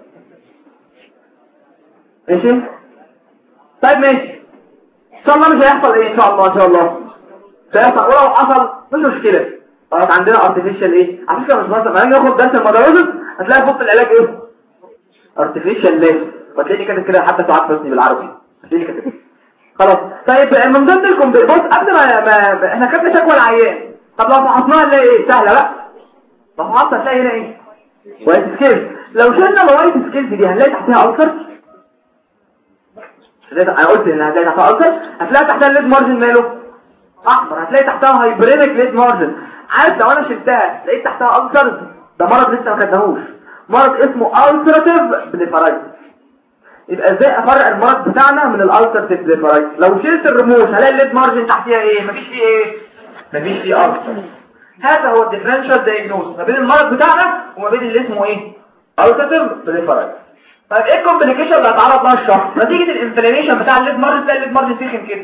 ماشي. طيب ماشي ان شاء الله مش هيحصل ايه ان شاء الله ان شاء الله مش هيحصل. ولو حصل مش مشكله. خلاص عندنا ارتفيشال ايه على فكره. مش مثلا ما نيجي ناخد درس المدرسه هتلاقي فوق العلاج ايه؟ ارتفيشال ليه. وتلاقي كده كده حتى ساعات حسني بالعربي هتلاقي كده خلاص. طيب من ضمن لكم بص قبل ما, ما احنا خدنا شكوى العيان. طب لو فحصناها نلاقي ايه؟ سهله بقى. لو فحصنا هتلاقي هنا ايه؟ وايت سكيلز. لو شلنا الوايت سكيلز دي هنلاقي تحتها ألسر. انا قلت ان هتلاقي تحتها ألسر. هتلاقي تحتها الليد مارجن ماله احمر. هتلاقي تحتها هايبرينيك ليد مارجن. عارف لو انا شلتها لقيت تحتها ألسر ده مرض لسه ما خدناهوش. مرض اسمه ألسراتيف بليفارايتس. يبقى ازاي افرق المرض بتاعنا من الألسراتيف بليفارايتس؟ لو شلت الرموش هلاقي الليد مارجن تحتها ايه؟ مفيش فيه ايه؟ مفيش فيه ألسر. هذا هو الديفرنشال دايجنوز ما بين المرض بتاعنا وما بين اللي اسمه ايه؟ ألسراتيف بليفارايتس. طيب ايه الكومبليكيشن اللي هتعرض لها الشخص نتيجه الانفلاميشن بتاع الليد مارجن؟ تلاقي الليد مارجن سخن كده.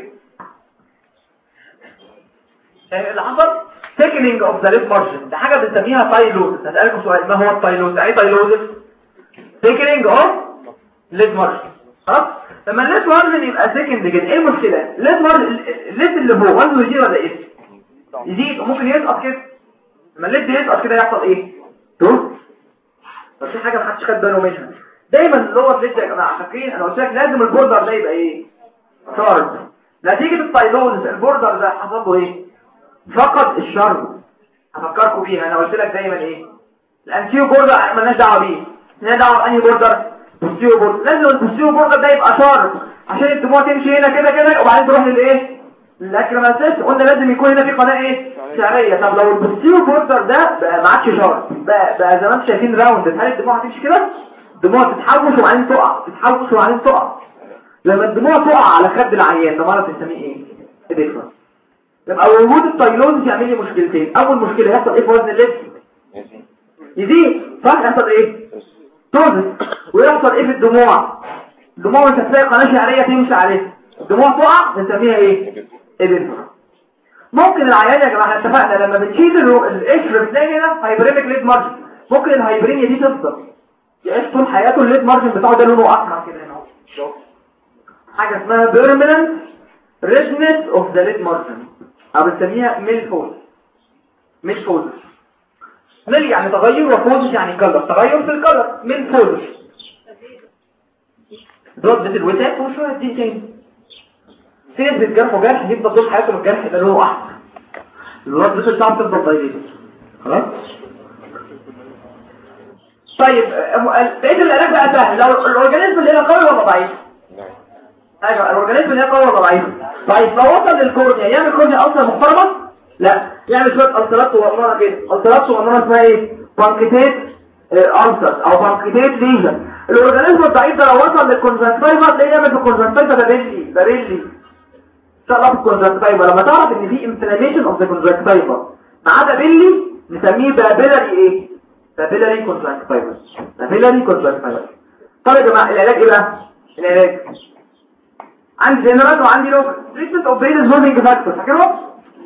يعني اللي حصل thickening of the lid margin. ده حاجه بنسميها تايلوزس. هسألكم سؤال، ما هو التايلوزس؟ ايه تايلوزس؟ thickening of lid margin. خلاص. لما الليد مارجن يبقى سكند كده ايه المشكله؟ الليد مارجن الليد اللي فوق وزنه يزيد ولا ايه؟ يزيد وممكن يسقط كده. لما الليد يسقط كده يحصل ايه؟ شوف بس في حاجه محدش خد باله منها دايما اللي هو الليد يا جماعه فاكرين انا قلت لك لازم البوردر ده يبقى ايه؟ شارب. نتيجه التايلوز البوردر ده حصل له ايه؟ فقد الشرب. افكركم بيها انا قلت لك دايما ايه؟ الانتيو بوردر مالناش دعوه بيه. مالناش دعوه بانهي بوردر؟ البوستيريور بوردر. لازم البوستيريور بوردر ده يبقى شارب عشان الدموع تمشي هنا كده كده وبعدين تروح للايه؟ للاكراماتيس. قلنا لازم يكون هنا في قناه ايه؟ شعريه. طب لو البوستيريور بوردر ده بقى ما عادش شارب بقى, بقى زي ما انتم شايفين راوند، هل الدموع هتمشي كده؟ الدموع تتحوش وبعدين تقع تتحوش وبعدين تقع. لما الدموع تقع على خد العيان ده مرض بنسميه ايه؟ اديكتور. يبقى وجود التايلوز يعمل لي مشكلتين. اول مشكله يحصل ايه في وزن اللبس؟ يزيد صح. يحصل ايه؟ توزن. ويحصل ايه في الدموع؟ الدموع مش هتلاقي قناه شعريه تمشي عليها، الدموع تقع بنسميها ايه؟ اديكتور. ممكن العيان يا جماعه اتفقنا لما بتشيل القشر بتلاقي هنا هايبرينيك ليد مارجن. ممكن الهايبرينيا دي تفضل يعيش طول حياته الليد مارجن بتاعه ده لونه احمر كده هنا اهو. حاجه اسمها permanent redness of the lid margin او بنسميها ميل فوز. ميل فوز ميل يعني تغير وفوز يعني كلر، تغير في الكلر. ميل فوز ضد الوتاء وشويه دي تاني. في ناس بتجرحوا جرح يفضل طول حياته الجرح ده لونه احمر، الواد بس بتاعه تفضل ضايقه. خلاص. طيب بقيه العلاج بقى سهل. لو الاورجانيزم اللي هنا قوي ولا ضعيف؟ ايوه الاورجانيزم اللي هي قوي ولا ضعيف؟ ضعيف. لو وصل للكورنيا يعمل كورنيا اصلا محترمه؟ لا، يعمل شويه السرات صغننه كده. السرات صغننه اسمها ايه؟ بانكيتيت ألسر او بانكيتيت ليجن. الاورجانيزم الضعيف ده لو وصل للكونجكتيفا تلاقيه يعمل في الكونجكتيفا بابيلي بابيلي شغله في الكونجكتيفا. لما تعرف ان في انفلاميشن اوف ذا كونجكتيفا ما عدا بيلي نسميه بابيلاري ايه؟ بابيلاري كونجكتيفا. بابيلاري كونجكتيفا. طيب يا جماعه العلاج ايه بقى؟ العلاج عندي جنرال وعندي لوكال. تريتمنت اوف بيل زونينج فاكتور فاكرهم؟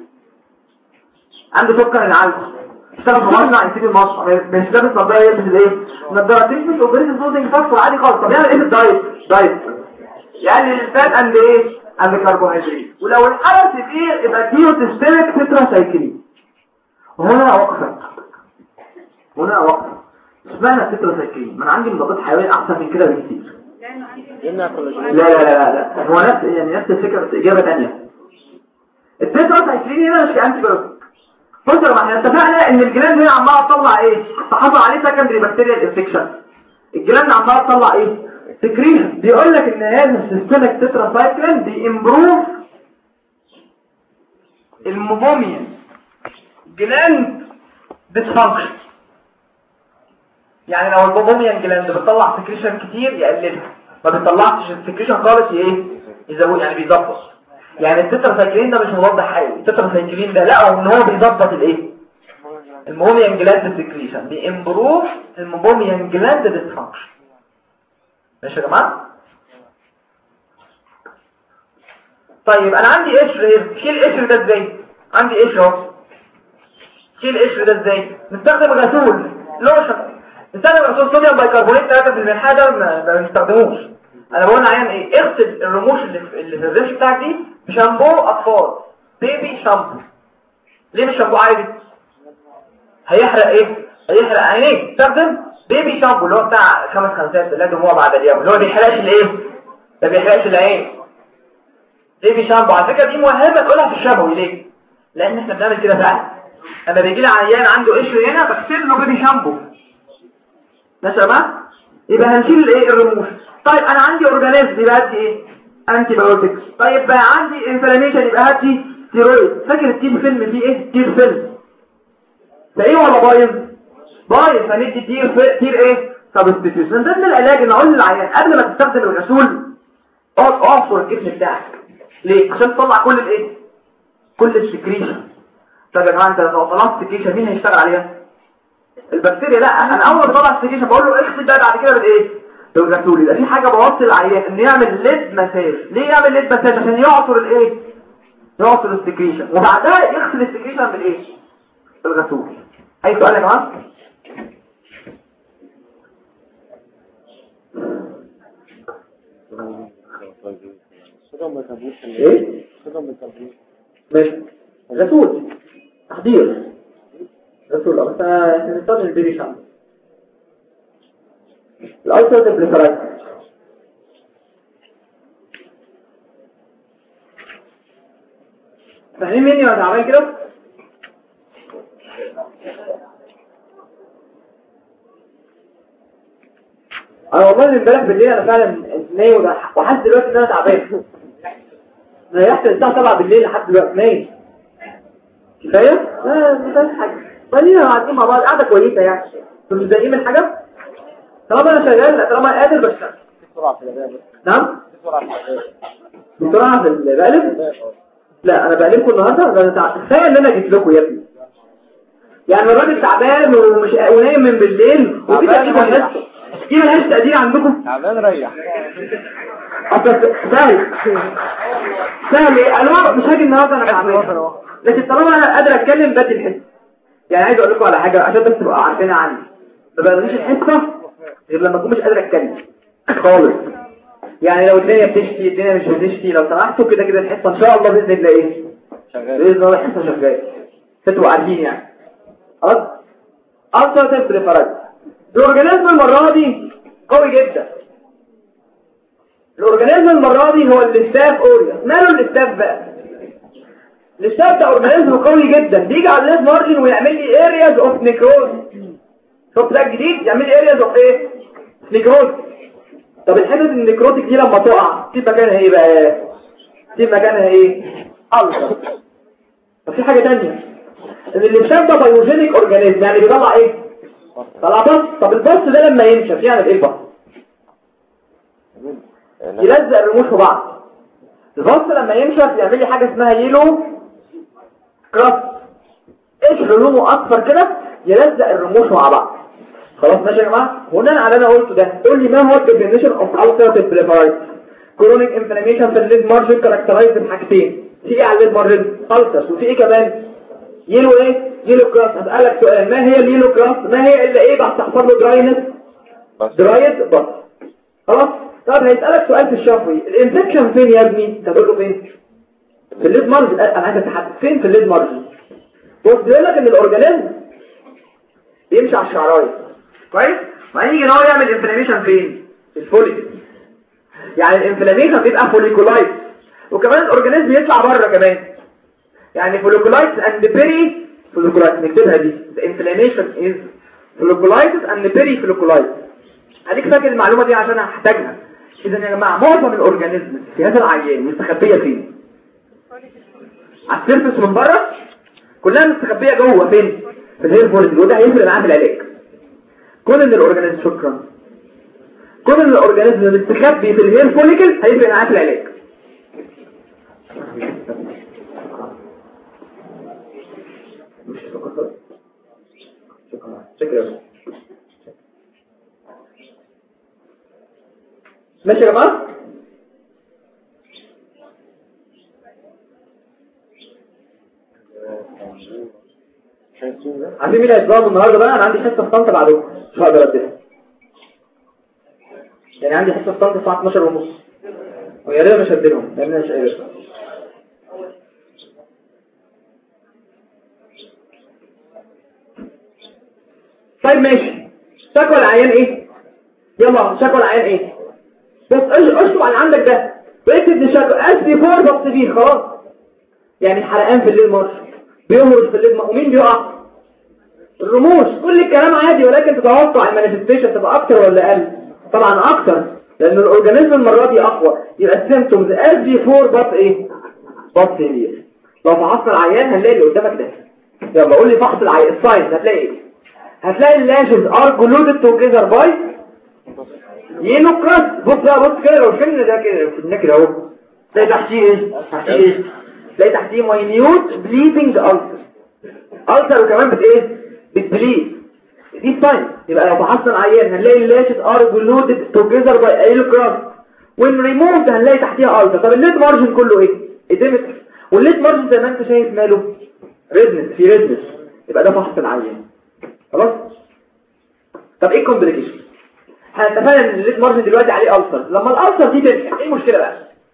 عنده سكر العالج اشتغل في مصنع يسيب المصنع مش لابس نظاره يلبس ايه؟ نظاره. تريتمنت اوف بيل زونينج فاكتور عادي خالص. طب يعمل ايه في الدايت؟ دايت يقلل الفات اند ايه؟ اند كربوهيدرات. ولو الحرق كتير يبقى ديو تستمك تتراسايكلين. وهنا وقفه هنا وقفه اسمها التتراسايكلين. ما انا عندي مضادات حيويه احسن من كده بكتير. لا لا لا لا هو نفس يعني نفس الفكره بس اجابه ثانيه. التتراسايكلين هنا مش انتي بايوتيك. بصوا احنا اتفقنا ان الجلاند هنا عماله تطلع ايه؟ تحافظ عليه سكندري بكتيريال انفكشن. الجلاند عماله تطلع ايه؟ سكريشن. بيقول لك ان هذا السيستمك تتراسايكلين بيمبروف الموميا جلاند ديسفانكشن. يعني لو الموميا جلاند بتطلع سكريشن كتير يقللها، ما بيطلعش السكريشن خالص ايه؟ يزود يعني بيظبط. يعني التتراسايكلين ده مش مضاد حيوي. التتراسايكلين ده لا ان هو بيظبط الايه؟ الموميا جلاند سكريشن بيمبروف الموميا جلاند ديسفانكشن. ماشي يا جماعه؟ طيب انا عندي قشر ايه؟ شيل القشر ده ازاي؟ عندي قشر اهو. شيل القشر ده ازاي؟ نستخدم غسول لوشن. نستخدم غسول صوديوم بايكربونات ثلاثة بالمية. حاجه ما بنستخدموش. انا بقول عيان ايه؟ اغسل الرموش اللي في اللي في الريش بتاعك دي بشامبو اطفال بيبي شامبو. ليه مش شامبو عادي؟ هيحرق ايه؟ هيحرق عينيك. استخدم بيبي شامبو اللي هو بتاع خمس خمسات لا دموع بعد اليوم اللي هو ما بيحرقش الايه؟ ما بيحرقش العين. بيبي شامبو على فكره دي مهمه تقولها في الشبوي. ليه؟ لان احنا بنعمل كده فعلا. اما بيجي لي عيان عنده قشر هنا بغسل له بيبي شامبو. ماشي يا جماعه؟ يبقى هنشيل الايه؟ الرموش. طيب انا عندي اورجانيزم يبقى هاتي ايه؟ انتي بايوتكس. طيب بقى عندي انفلاميشن يبقى هاتي ستيرويد. فاكر التير فيلم فيه ايه؟ تير فيلم ده ايه ولا بايظ؟ بايظ. هندي تير تير ايه؟ سبستيتيوشن. من ضمن العلاج ان اقول للعيان قبل ما تستخدم الغسول اقعد اعصر الجسم بتاعك. ليه؟ عشان تطلع كل الايه؟ كل السكريشن. طب يا جماعه انت لو طلعت سكريشن مين هيشتغل عليها؟ البكتيريا. لا انا اول ما اطلع السكريشن بقول له اغسل بقى بعد كده بالايه؟ بالغسول. يبقى في حاجه بوصل العيان ان يعمل ليد مساج. ليه يعمل ليد مساج؟ عشان يعصر الايه؟ يعصر السكريشن وبعدها يغسل السكريشن بالايه؟ بالغسول. اي سؤال يا جماعه؟ ايه ماشي رسول تحضير رسول بس هنستخدم البيبي شامل الالتراتيف بريفرايز فاهمين مني وانا عامل كده انا والله من امبارح بالليل انا فعلا نايم وحاسس دلوقتي ان انا تعبان ريحت الساعه سبعة بالليل لحد دلوقتي نايم كفايه لا ما فيهاش حاجه خلينا قاعدين مع بعض قاعده كويسه يعني انتوا متضايقين من حاجه طالما انا شغال طالما قادر بشتغل بسرعه في الاداء نعم بسرعه في البقلب لا انا بقلبكم النهارده ده انا كفايه ان انا جيت لكم يا ابني يعني الراجل تعبان ومش ونايم من بالليل ودي تقريبا دي ملهاش تقدير عندكم تعبان ريح سهل سهل انا مش هاجي النهارده انا تعبان لكن طالما انا قادر اتكلم بدي الحس يعني عايز اقول لكم على حاجه عشان بس تبقوا عارفينها عني ما بقدرش الحصه غير لما اكون مش قادر اتكلم خالص يعني لو الدنيا بتشتي الدنيا مش بتشتي لو سمحتوا كده كده الحصه ان شاء الله باذن الله ايه شغال باذن الله الحصه شغاله انتوا عارفين يعني خلاص التراتيف بريفرايز الاورجانيزم المره دي قوي جدا الاورجانيزم المره دي هو الاستاف اوريا ماله الاستاف بقى الاستاف ده اورجانيزم قوي جدا بيجي على الليز مارجن ويعمل لي ارياز اوف نيكروز شوف ده جديد يعمل لي ارياز اوف ايه نيكروز طب الحته النيكروتيك دي لما تقع تسيب مكانها ايه بقى تسيب مكانها ايه ألسر طب في حاجه ثانيه ان الاستاف ده بايوجينيك اورجانيزم يعني بيطلع ايه طلع بص طب البص ده لما ينشف يعمل ايه البص يلزق الرموش في بعض البص لما ينشف يعمل لي حاجه اسمها يلو كراست ايش لونه اصفر كده يلزق الرموش مع بعض خلاص ماشي يا جماعه بناء على اللي انا قلته ده قول لي ما هو الديفينيشن اوف التراتيف بريفرايز كرونيك انفلاميشن في الليد مارجن كاركترايز بحاجتين في ايه على الليد مارجن ألسر وفي ايه كمان يلو ايه يلو كراس هسألك سؤال ما هي اليلو كراس ما هي الا ايه بعد تحصل له دراينس درايد بس خلاص طب هيسألك سؤال في الشفوي الانفكشن فين يا ابني تقول له فين في الليد مارجن انا عايز اتحدد فين في الليد مارجن بص بيقول لك ان الاورجانيزم بيمشي على الشعرايه كويس ما يجي ان هو يعمل انفلاميشن فين في الفوليكل يعني الانفلاميشن بيبقى فوليكولايت وكمان الاورجانيزم يطلع بره كمان يعني فوليكولايت اند بيري فوليكولايت نكتبها دي the inflammation is folliculitis and peripolliculitis هديك فاكر المعلومه دي عشان هحتاجها اذا يا جماعه معظم الاورجانيزم في هذا العيان مستخبيه فين على السيرفس من بره كلها مستخبيه جوه فين في الهير فوليكل وده هيفرق معاه في العلاج كون ان الاورجانيزم شكرا كون ان الاورجانيزم مستخبي في الهير فوليكل هيفرق معاه في العلاج شكرا ماشي يا جماعه عارفين مين هيتضرب النهارده بقى انا عندي حصه في طنطا بعدكم مش هقدر اديها يعني عندي حصه في طنطا الساعه اتناشر ونص ويا ريت مش هديلهم لان مش قادر طيب ماشي شكوى العيان ايه يلا شكوى العيان ايه بس اشطب عن عندك ده واكتب شكوى اسفي فور بس بيه خلاص يعني حرقان في الليل مارش بيهرش في الليل ومين بيقع الرموش كل الكلام عادي ولكن تتوقع المانيفستيشن تبقى اكتر ولا اقل طبعا اكتر لان الاورجانيزم المره دي اقوى يبقى السيمبتومز اسفي فور بس ايه بس هير لو فحصنا العيان هنلاقي اللي قدامك ده يلا قول لي فحص العيان الساينز هتلاقي ايه هتلاقي اللاشز ار جلودد توجذر باي يلو كراس بص بقى بص كده لو شلنا ده كده شلنا كده اهو تلاقي تحتيه ايه تحتيه ايه تلاقي تحتيه ماينيوت بليدنج ألسر ألسر وكمان بت ايه بتبليد دي ساين يبقى لو فحصنا العيان هنلاقي اللاشز ار جلودد توجذر باي يلو كراس وين ريموفد هنلاقي تحتيها ألسر طب الليد مارجن كله ايه اديمتر والليد مارجن زي ما انت شايف ماله ريدنس في ريدنس يبقى ده فحص العيان خلاص طب ايه الكومبليكيشن احنا اتفقنا ان الليد مارجن دلوقتي عليه ألسر لما الألسر دي تنشف ايه المشكله بقى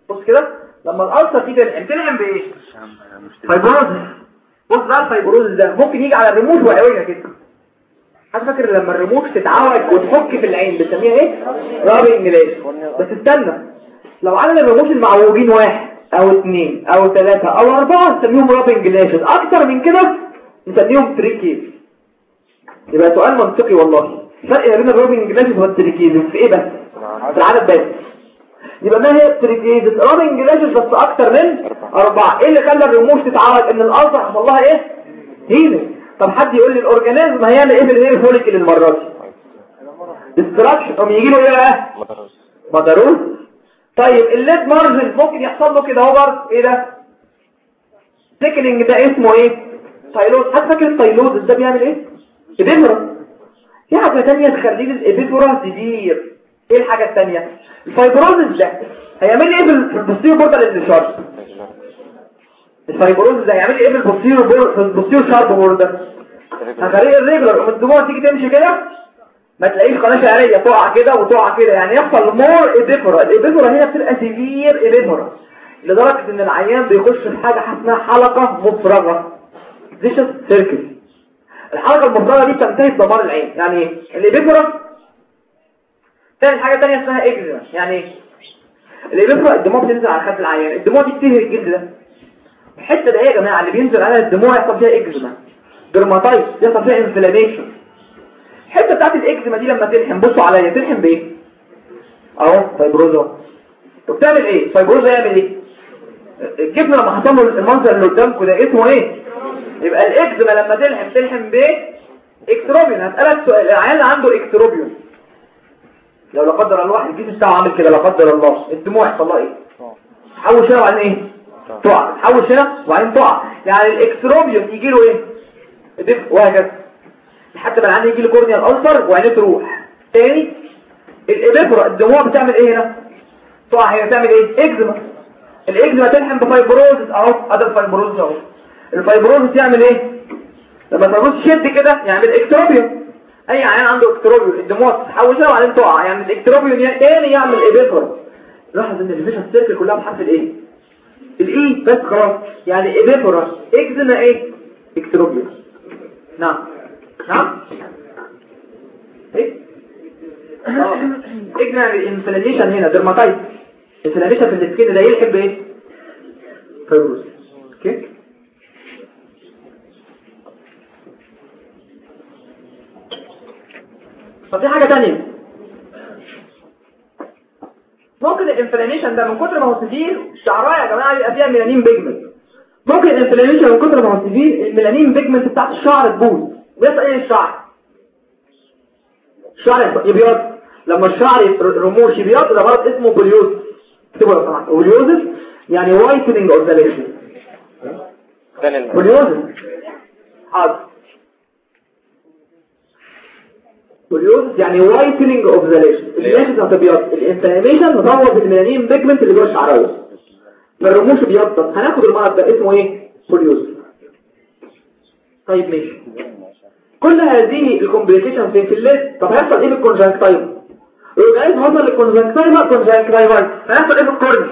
بص كده لما الالسر دي تلحم تلحم بايه؟ فايبروزس. بص بقى الفايبروزس ده ممكن يجي على الرموش وعوجها كده. حد فاكر لما الرموش تتعوج وتفك في العين بنسميها ايه؟ رابنج لاش. بس استنى، لو عدد الرموش المعوجين واحد او اثنين او ثلاثة او اربعة نسميهم رابنج لاشز، اكتر من كده نسميهم تريكيز. يبقى سؤال منطقي والله. فرق بين الرابنج لاشز والتريكيز في ايه بس؟ في العدد بس. يبقى ما هي التريكيز؟ رابنج لاشز بس اكتر من اربعة. ايه اللي خلى الرموش تتعوج؟ ان الالسر حصل لها ايه؟ هيلينج. طب حد يقول لي الاورجانيزم هيعمل ايه في الهير فوليكل المره دي؟ ديستراكشن. قام يجي له ايه بقى؟ مدروس. طيب الليد مارجن ممكن يحصل له كده اهو برضه. ايه ده؟ سيكلينج. ده اسمه ايه؟ تايلوز. حد فاكر التايلوز ده بيعمل ايه؟ ابيفورا. في حاجه ثانيه تخلي الابيفورا تدير. ايه الحاجه الثانيه؟ الفايبروزس ده هيعمل ايه في البوستيريور بوردر للشارب؟ الفايبروزس ده هيعمل ايه في البوستيريور بوردر في البوستيريور شارب بوردر؟ هخليه الريجولار. الدموع تيجي تمشي كده ما تلاقيش قناه شعريه تقع كده وتقع كده، يعني يحصل مور ابيفورا. الابيفورا هنا بتبقى سيفير ابيفورا لدرجه ان العيان بيخش في حاجه اسمها حلقه مفرغه فيشس سيركل. الحلقه المفرغه دي تنتهي بدمار العين. يعني ايه الابيفورا؟ ثاني حاجه ثانيه اسمها اكزيما. يعني ايه الابيفورا؟ الدموع بتنزل على خد العيان، الدموع دي بتهري الجلد ده. الحته دي يا جماعه اللي بينزل عليها الدموع يحصل فيها اكزيما، درماتايتس، يحصل فيها انفلاميشن. الحته بتاعت الاكزيما دي لما تلحم بصوا عليا تلحم بايه؟ اهو فايبروزا. وبتعمل ايه؟ فايبروزا يعمل ايه؟ الجبن لما حصل له المنظر اللي قدامكم ده اسمه ايه؟ يبقى الاكزيما لما تلحم تلحم بايه؟ اكتروبيون. هسألك سؤال، العيان اللي عنده اكتروبيون لو لا قدر الله واحد الجسم بتاعه عامل كده لا قدر الله، الدموع يحصل لها ايه؟ تحول هنا وبعدين ايه؟ تقع. تحول هنا وبعدين تقع. يعني الاكتروبيون يجي له ايه؟ دفء وهكذا لحد ما العيان يجي له كورنيال ألسر وعينيه تروح. تاني الابيفورا الدموع بتعمل ايه هنا؟ تقع هنا تعمل ايه؟ اكزيما. الاكزيما تلحم بفايبروزس اهو. هذا الفايبروزس اهو. الفايبروزس يعمل ايه؟ لما الفايبروزس شد كده يعمل اكتروبيون. اي عيان عنده اكتروبيون الدموع تتحول هنا وبعدين تقع، يعني الاكتروبيون تاني يعمل ابيفورا. لاحظ ان الفيشن سيركل كلها بحرف الايه؟ الاي بس خلاص. يعني ابيفورا اكزيما ايه؟ اكتروبيون. نعم نعم ايه اه اجمع الانفلاميشن هنا درماتايتس. انفلاميشن في السكين ده يلحق بايه؟ فيروس. اوكي طب في حاجه ثانيه ممكن الانفلاميشن ده من كتر ما هو سيفير شعرايه يا جماعه يبقى فيها ميلانين بيجمنت. ممكن الانفلاميشن من كتر ما هو سيفير الميلانين بيجمنت بتاعت الشعر تبوظ. بيحصل ايه الشعر؟ الشعر يبيض. لما الشعر رموش يبيض ده مرض اسمه بوليوز. اكتبوا لو سمحت بوليوز يعني وايتنينج اوف ذا ليشن. بوليوز حاضر. بوليوز يعني وايتنينج اوف ذا ليشن. الليشن هتبيض. الانفلاميشن مطور بالميلانين بيجمنت اللي جوه الشعرايه. ما الرموش بيضت هناخد المرض ده اسمه ايه؟ بوليوز. طيب ماشي. كل هذه الكومبليكيشن في الليد. طب هيحصل ايه بالكونجنكتيفا؟ الاورجانيزم وصل للكونجنكتيفا كونجنكتيفا هيحصل ايه بالكورنيا؟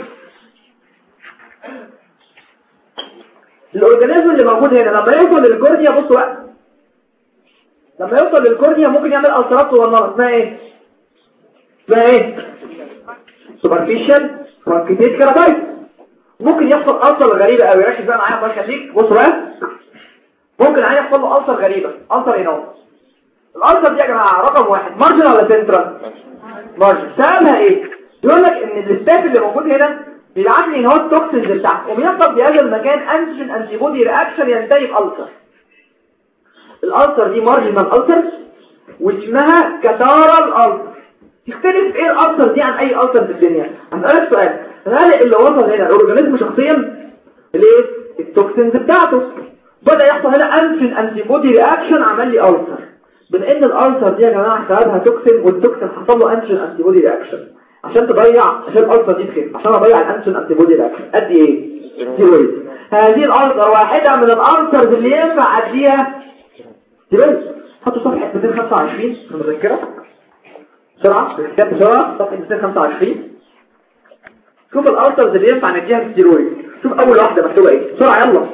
الاورجانيزم اللي موجود هنا لما يوصل للكورنيا بصوا بقى لما يوصل للكورنيا ممكن يعمل ألسرات صغننه اسمها ايه؟ اسمها ايه؟ سوبرفيشال برونكيتيت كيراتايتس. ممكن يحصل ألسر غريبه قوي. ركز بقى معايا الله يخليك. بصوا بقى ممكن عين يحصل له ألسر غريبة. ألسر ايه نوع؟ الألسر دي يا جماعة رقم واحد مارجن ولا سنترال؟ مارجن. سببها ايه؟ يقول لك ان الاستاف اللي موجود هنا بيبعت لي ان هو التوكسينز بتاعته وبيحصل في هذا المكان انتيجين انتي بودي رياكشن ينتهي بألسر. الألسر دي مارجنال ألسر واسمها كاتارال ألسر. تختلف ايه الألسر دي عن اي ألسر في الدنيا؟ هسألك سؤال، هل اللي وصل هنا الأورجانيزم شخصيا الايه؟ التوكسينز بتاعته بدأ يحصل هنا انتيجين انتي بودي رياكشن عمل لي ألسر. بما ان الألسر دي يا جماعه سببها توكسين والتوكسين حصل له انتيجين انتي بودي رياكشن عشان تضيع عشان الألسر دي تخف عشان اضيع الانتيجين انتي بودي رياكشن قد ايه؟ ستيرويد. هذه الألسر واحده من الألسرز اللي ينفع اديها ستيرويد. حطوا صفحه مئتين وخمسة وعشرين في المذكره بسرعه بالكتاب بسرعه. صفحه مئتين وخمسة وعشرين شوف الالسرز اللي ينفع نديها بالستيرويد. شوف اول واحده مكتوبه ايه بسرعه يلا.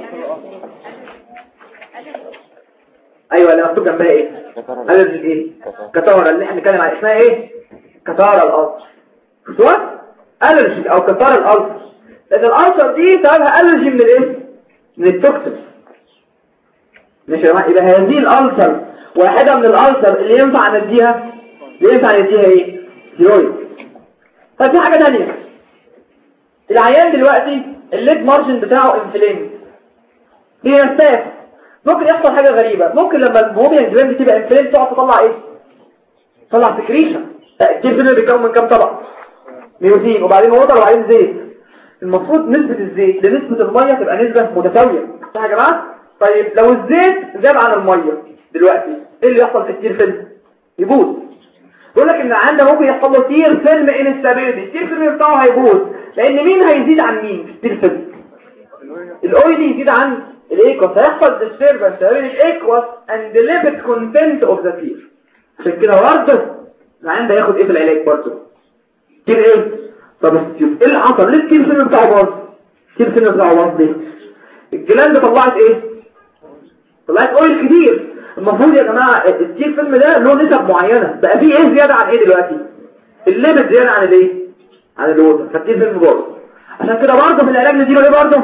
ايوه اللي مكتوب جنبها ايه؟ الرجي ايه؟ كتاره اللي احنا بنتكلم عليها اسمها ايه؟ كتاره الالسر. شفتوها؟ الرجي او كتاره الالسر، لان الالسر دي سببها الرجي من الايه؟ من التوكسين. ماشي يا جماعه، يبقى هذه الالسر واحده من الالسر اللي ينفع نديها اللي ينفع نديها ايه؟ ستيرويد. طيب في حاجه ثانيه، العيان دلوقتي الليد مارجن بتاعه انفلام هي نفسها، ممكن يحصل حاجه غريبه، ممكن لما البوبيا جلاند تبقى انفلام تقعد تطلع ايه؟ تطلع سكريشن. الجسم بيتكون من كام طبقه؟ ميوزين وبعدين ووتر وبعدين زيت. المفروض نسبه الزيت لنسبه الميه تبقى نسبه متساويه صح يا جماعه؟ طيب لو الزيت زاد عن الميه دلوقتي ايه اللي يحصل في التير فيلم؟ يبوظ. بيقول لك ان عنده ممكن يحصل له تير فيلم انستابيليتي، التير فيلم بتاعه هيبوظ لان مين هيزيد عن مين في التير فيلم؟ الاويلي يزيد عن الايكوس، هيحصل ديستربنس بين الايكوس اند ليبيد كونتنت اوف ذا تير. عشان كده برضه العيان ده ياخد ايه في العلاج برضه؟ تير ايه؟ طب ايه اللي حصل؟ ليه التير فيلم بتاعه باظ؟ التير فيلم بتاعه باظ ليه؟ الجلاند طلعت ايه؟ طلعت اويل كتير. المفروض يا جماعه التير فيلم ده له نسب معينه، بقى فيه ايه زياده عن ايه دلوقتي؟ الليبيد زياده عن الايه؟ عن الووتر، فالتير فيلم باظ. عشان كده برضه في العلاج نديله ايه برضه؟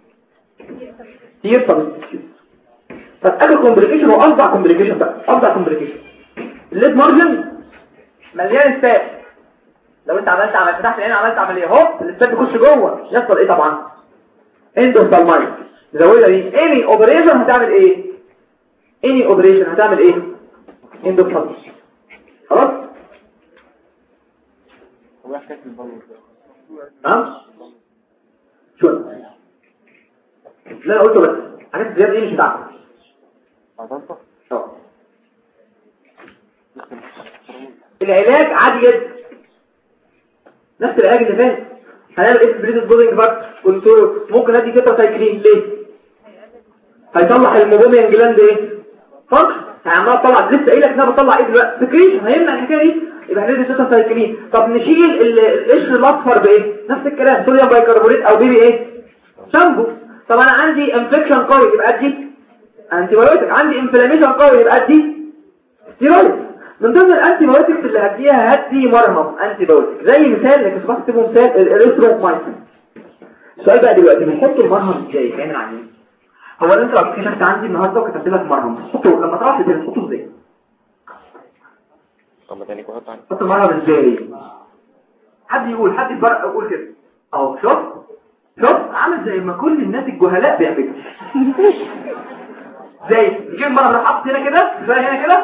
تير سبستيوت. فاخر كومبليكيشن وافظع كومبليكيشن بقى، افظع كومبليكيشن الليد مارجن مليان ستات. لو انت عملت عملت فتحت العين عملت عمليه هوب الستات تخش جوه، يحصل ايه طبعا؟ اندوثالمايت. زودها دي اني اوبريشن هتعمل ايه؟ اني اوبريشن هتعمل ايه؟ اندوثالمايت. خلاص؟ هو حكايه البلوغ نعم؟ شو؟ لا انا قلته بس حاجات زياده ايه مش بتاعتك. عضلته؟ اه العلاج عادي جدا نفس العلاج اللي فات. هنعمل ايه في بريد بودنج فاكتور كنترول؟ ممكن ادي تيتراسايكلين ليه؟ هيطلع الموبوميان جلاند ايه؟ فانكشن، هيعملها تطلع. لسه قايل لك انها بتطلع ايه دلوقتي؟ سكريشن، هيمنع الحكايه دي. يبقى هندي تيتراسايكلين. طب نشيل القشر الاصفر بايه؟ نفس الكلام، صوديوم بايكربونات او بيبي ايه؟ شامبو. طب انا عندي انفكشن قوي يبقى ادي انتي بايوتيك، عندي انفلاميشن قوي يبقى ادي ستيرويد. من ضمن الانتي بايوتكس اللي هديها هدي مرهم انتي بايوتيك زي مثال لك اسمه اكتبه مثال الاريثرومايسين. السؤال بقى دلوقتي بنحط المرهم ازاي؟ كان عندي هو اللي انت لو اكتشفت عندي النهارده وكتبت لك مرهم تحطه لما تروح البيت تحطه ازاي؟ طب تاني كده تاني تحط المرهم ازاي؟ حد يقول حد يفرق يقول كده اهو شوف شوف عامل زي ما كل الناس الجهلاء بيعملوا زي يجيب المرهم راح حاطط هنا كده زي هنا كده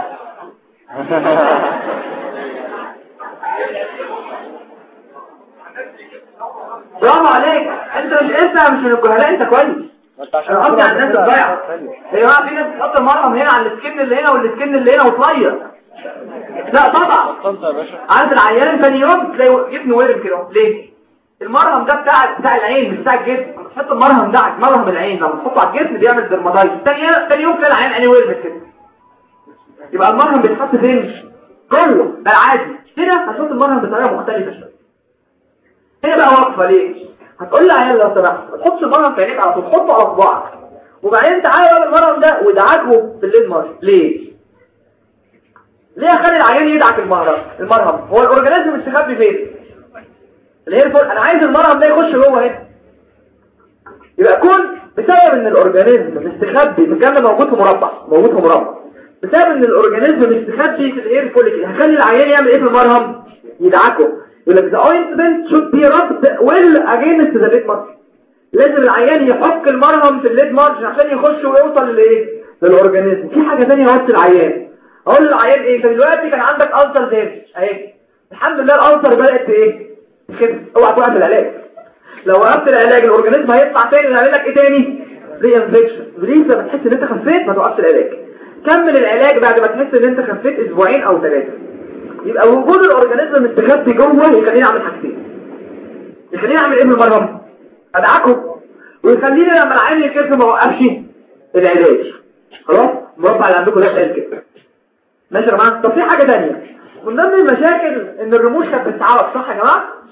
برافو عليك. انت مش انت مش من الجهلاء، انت كويس. انا قصدي على الناس الضايعه. هي بقى في ناس بتحط المرهم هنا على السكن اللي هنا والسكن اللي هنا وطير. لا طبعا عند العيان ثاني يوم تلاقي جبنه ورم كده. ليه؟ المرهم ده بتاع بتاع العين مش بتاع الجسم. تحط المرهم ده على مرهم العين لما تحطه على الجسم بيعمل درماتايتس. ثاني ثاني يوم تلاقي العين عينيه ورمت كده. يبقى المرهم بيتحط فين؟ جوه. ده العادي. هنا هتحط المرهم بطريقه مختلفه شويه. هنا بقى واقفه ليه؟ هتقول لي عيال لو سمحت ما تحطش المرهم في عينيك على طول، حطه على صباعك وبعدين تعالى بقى المرهم ده وادعكه في الليد مارش. ليه؟ ليه اخلي العيان يدعك المرهم؟ المرهم هو الاورجانيزم مستخبي فين؟ اللي هي الفول. انا عايز المرهم ده يخش جوه هنا. يبقى كون بسبب ان الاورجانيزم مستخبي، الكلام ده موجود في مربع موجود في مربع بسبب ان الاورجانيزم مستخبي في الاير فوليكل هخلي العيان يعمل ايه في المرهم؟ يدعكه. يقول لك the ointment should be rubbed well against the lid margin. لازم العيان يحك المرهم في الليد مارجن عشان يخش ويوصل للايه؟ للاورجانيزم. في حاجه ثانيه هوصل العيان اقول للعيان ايه؟ انت دلوقتي كان عندك ألسر زي اهي الحمد لله الألسر بدات ايه كده. اوعى توقف العلاج. لو وقفت العلاج الاورجانيزم هيطلع تاني يعمل لك ايه تاني؟ ري انفكشن. لسه بتحس ان انت خفيت ما توقفش العلاج. كمل العلاج بعد ما تحس ان انت خفيت اسبوعين او ثلاثه. يبقى وجود الاورجانيزم مستخبي جوه يخليني اعمل حاجتين. يخليني اعمل ايه بالمرهم؟ ادعكه ويخليني لما العين يكف ما اوقفش العلاج. خلاص المربع اللي عندكم ده قال كده ماشي يا جماعه. طب في حاجه ثانيه من ضمن المشاكل ان الرموش كانت بتتعوج صح يا جماعه؟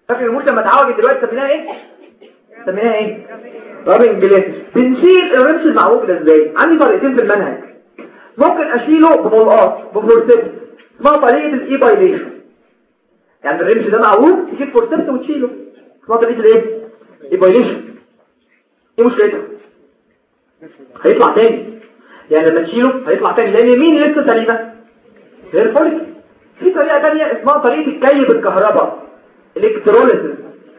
فاكر الموش لما اتعوجت دلوقتي سميناها ايه؟ سميناها ايه؟ رابنج جلاسس. بنشيل الرمش المعوج ده ازاي؟ عندي طريقتين في المنهج. ممكن اشيله بملقاط بفورسيبس اسمها طريقه الاي بايليشن. يعني الرمش ده معوج تجيب فورسيبس وتشيله اسمها طريقه الايه؟ اي بايليشن. ايه مشكلتها؟ هيطلع تاني. يعني لما تشيله هيطلع تاني لان مين لسه سليمه؟ غير فوليك. في طريقه ثانيه اسمها طريقه الكي بالكهرباء الكتروليسيس.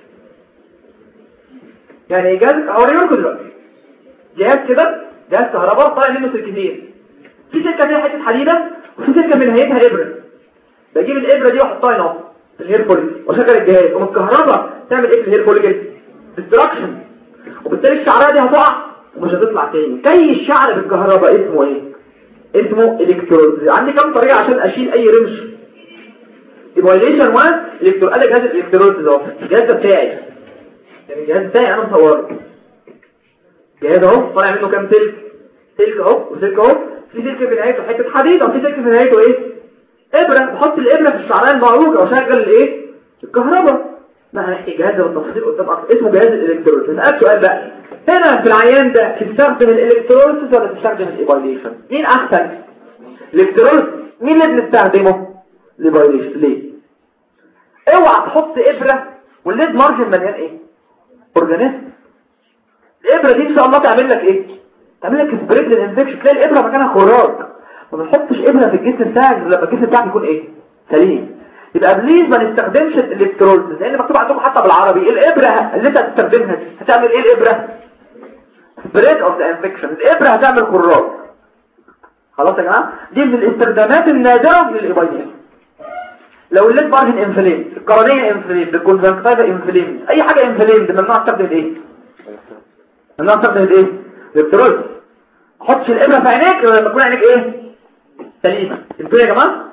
يعني جهاز هوريكم دلوقتي جهاز كده جهاز كهرباء طالع منه سلكتين، في سلكه فيها حته حديده وفي سلكه من نهايتها ابره. بجيب الابره دي واحطها هنا في الهير فوليك واشغل الجهاز، ومن الكهرباء تعمل ايه في الهير فوليك؟ ديستراكشن، وبالتالي الشعريه دي هتقع ومش هتطلع تاني. كي الشعر بالكهرباء اسمه ايه؟ اسمه الكتروليسيس. عندي كام طريقه عشان اشيل اي رمش؟ ايفاليشن واحد الكترو. قال لي جهاز الالكتروليسيس اهو، الجهاز ده بتاعي، يعني الجهاز بتاعي انا مصوره. الجهاز اهو طالع منه كام سلك؟ سلك اهو وسلك اهو، في سلك في نهايته حته حديد وفي سلك في نهايته ايه؟ ابره. بحط الابره في الشعريه المعوجه واشغل الايه؟ الكهرباء. ما هنحكي الجهاز ده بالتفصيل قدام اكتر، اسمه جهاز الالكتروليسيس. اسالك سؤال بقى، هنا في العيان ده تستخدم الالكتروليسيس ولا تستخدم الايفاليشن؟ مين احسن؟ الالكتروليسيس. مين اللي بنستخدمه؟ الايفاليشن. ليه؟ اوعى تحط ابره والليد مارجن مليان ايه؟ اورجانيزم. الابره دي ان شاء الله تعمل لك ايه؟ تعمل لك سبريد للانفكشن. تلاقي الابره مكانها خراج. ما بنحطش ابره في الجسم بتاعك لما الجسم بتاعك يكون ايه؟ سليم. يبقى بليز ما نستخدمش الالكتروليسيس، لان مكتوب عندكم حتى بالعربي الابره اللي انت هتستخدمها دي هتعمل ايه؟ الابره سبريد اوف ذا انفكشن. الابره هتعمل خراج. خلاص يا جماعه؟ دي من الاستخدامات النادره للايبايليشن. لو الليد مارجن انفليم، القرنيه انفليم، الكونجكتيفا انفليم، اي حاجه انفليم ممنوع استخدم ايه؟ ممنوع استخدم ايه؟ الالكتروليسيس. ما تحطش الابره في عينيك لما تكون عينيك ايه؟ سليمه. انتوا يا جماعه؟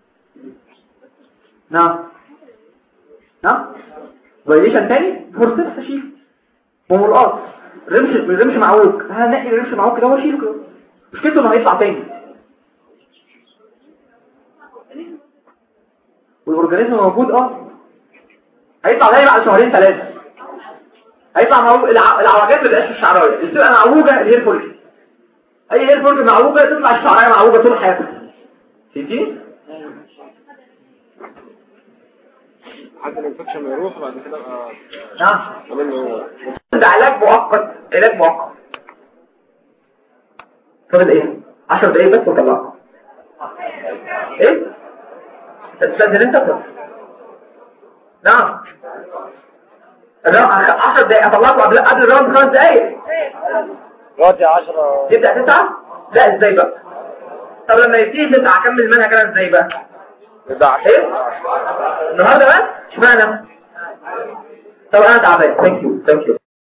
نعم نعم فايليشن تاني فرصه تشيل وملقاط رمش الرمش معوج. هنقي الرمش معوج كده واشيله كده، مشكلته انه هيطلع تاني والاورجانيزم موجود. اه هيطلع تاني بعد شهرين ثلاثه. هيطلع معوج. العوجات ما بقاش في الشعرايه اللي بتبقى معوجه الهير فوليك. اي هير فوليك معوجه تطلع الشعرايه معوجه طول حياتها. فهمتي؟ حتى الانفكشن ما يروح بعد كده بقى. نعم عملنا ده علاج مؤقت. علاج مؤقت. فاضل ايه؟ عشر دقايق بس وطلعها. ايه؟ تستاذن انت بس. نعم عشر دقايق اطلعكم قبل قبل الراوند خمس دقايق. دلوقتي عشرة يبدأ تسعة؟ لا ازاي بقى؟ طب لما يبتدي تسعة اكمل المنهج انا ازاي بقى؟ يبقى عشرة. ايه؟ النهارده بس؟ اشمعنى؟ طب انا تعبان. ثانك يو ثانك يو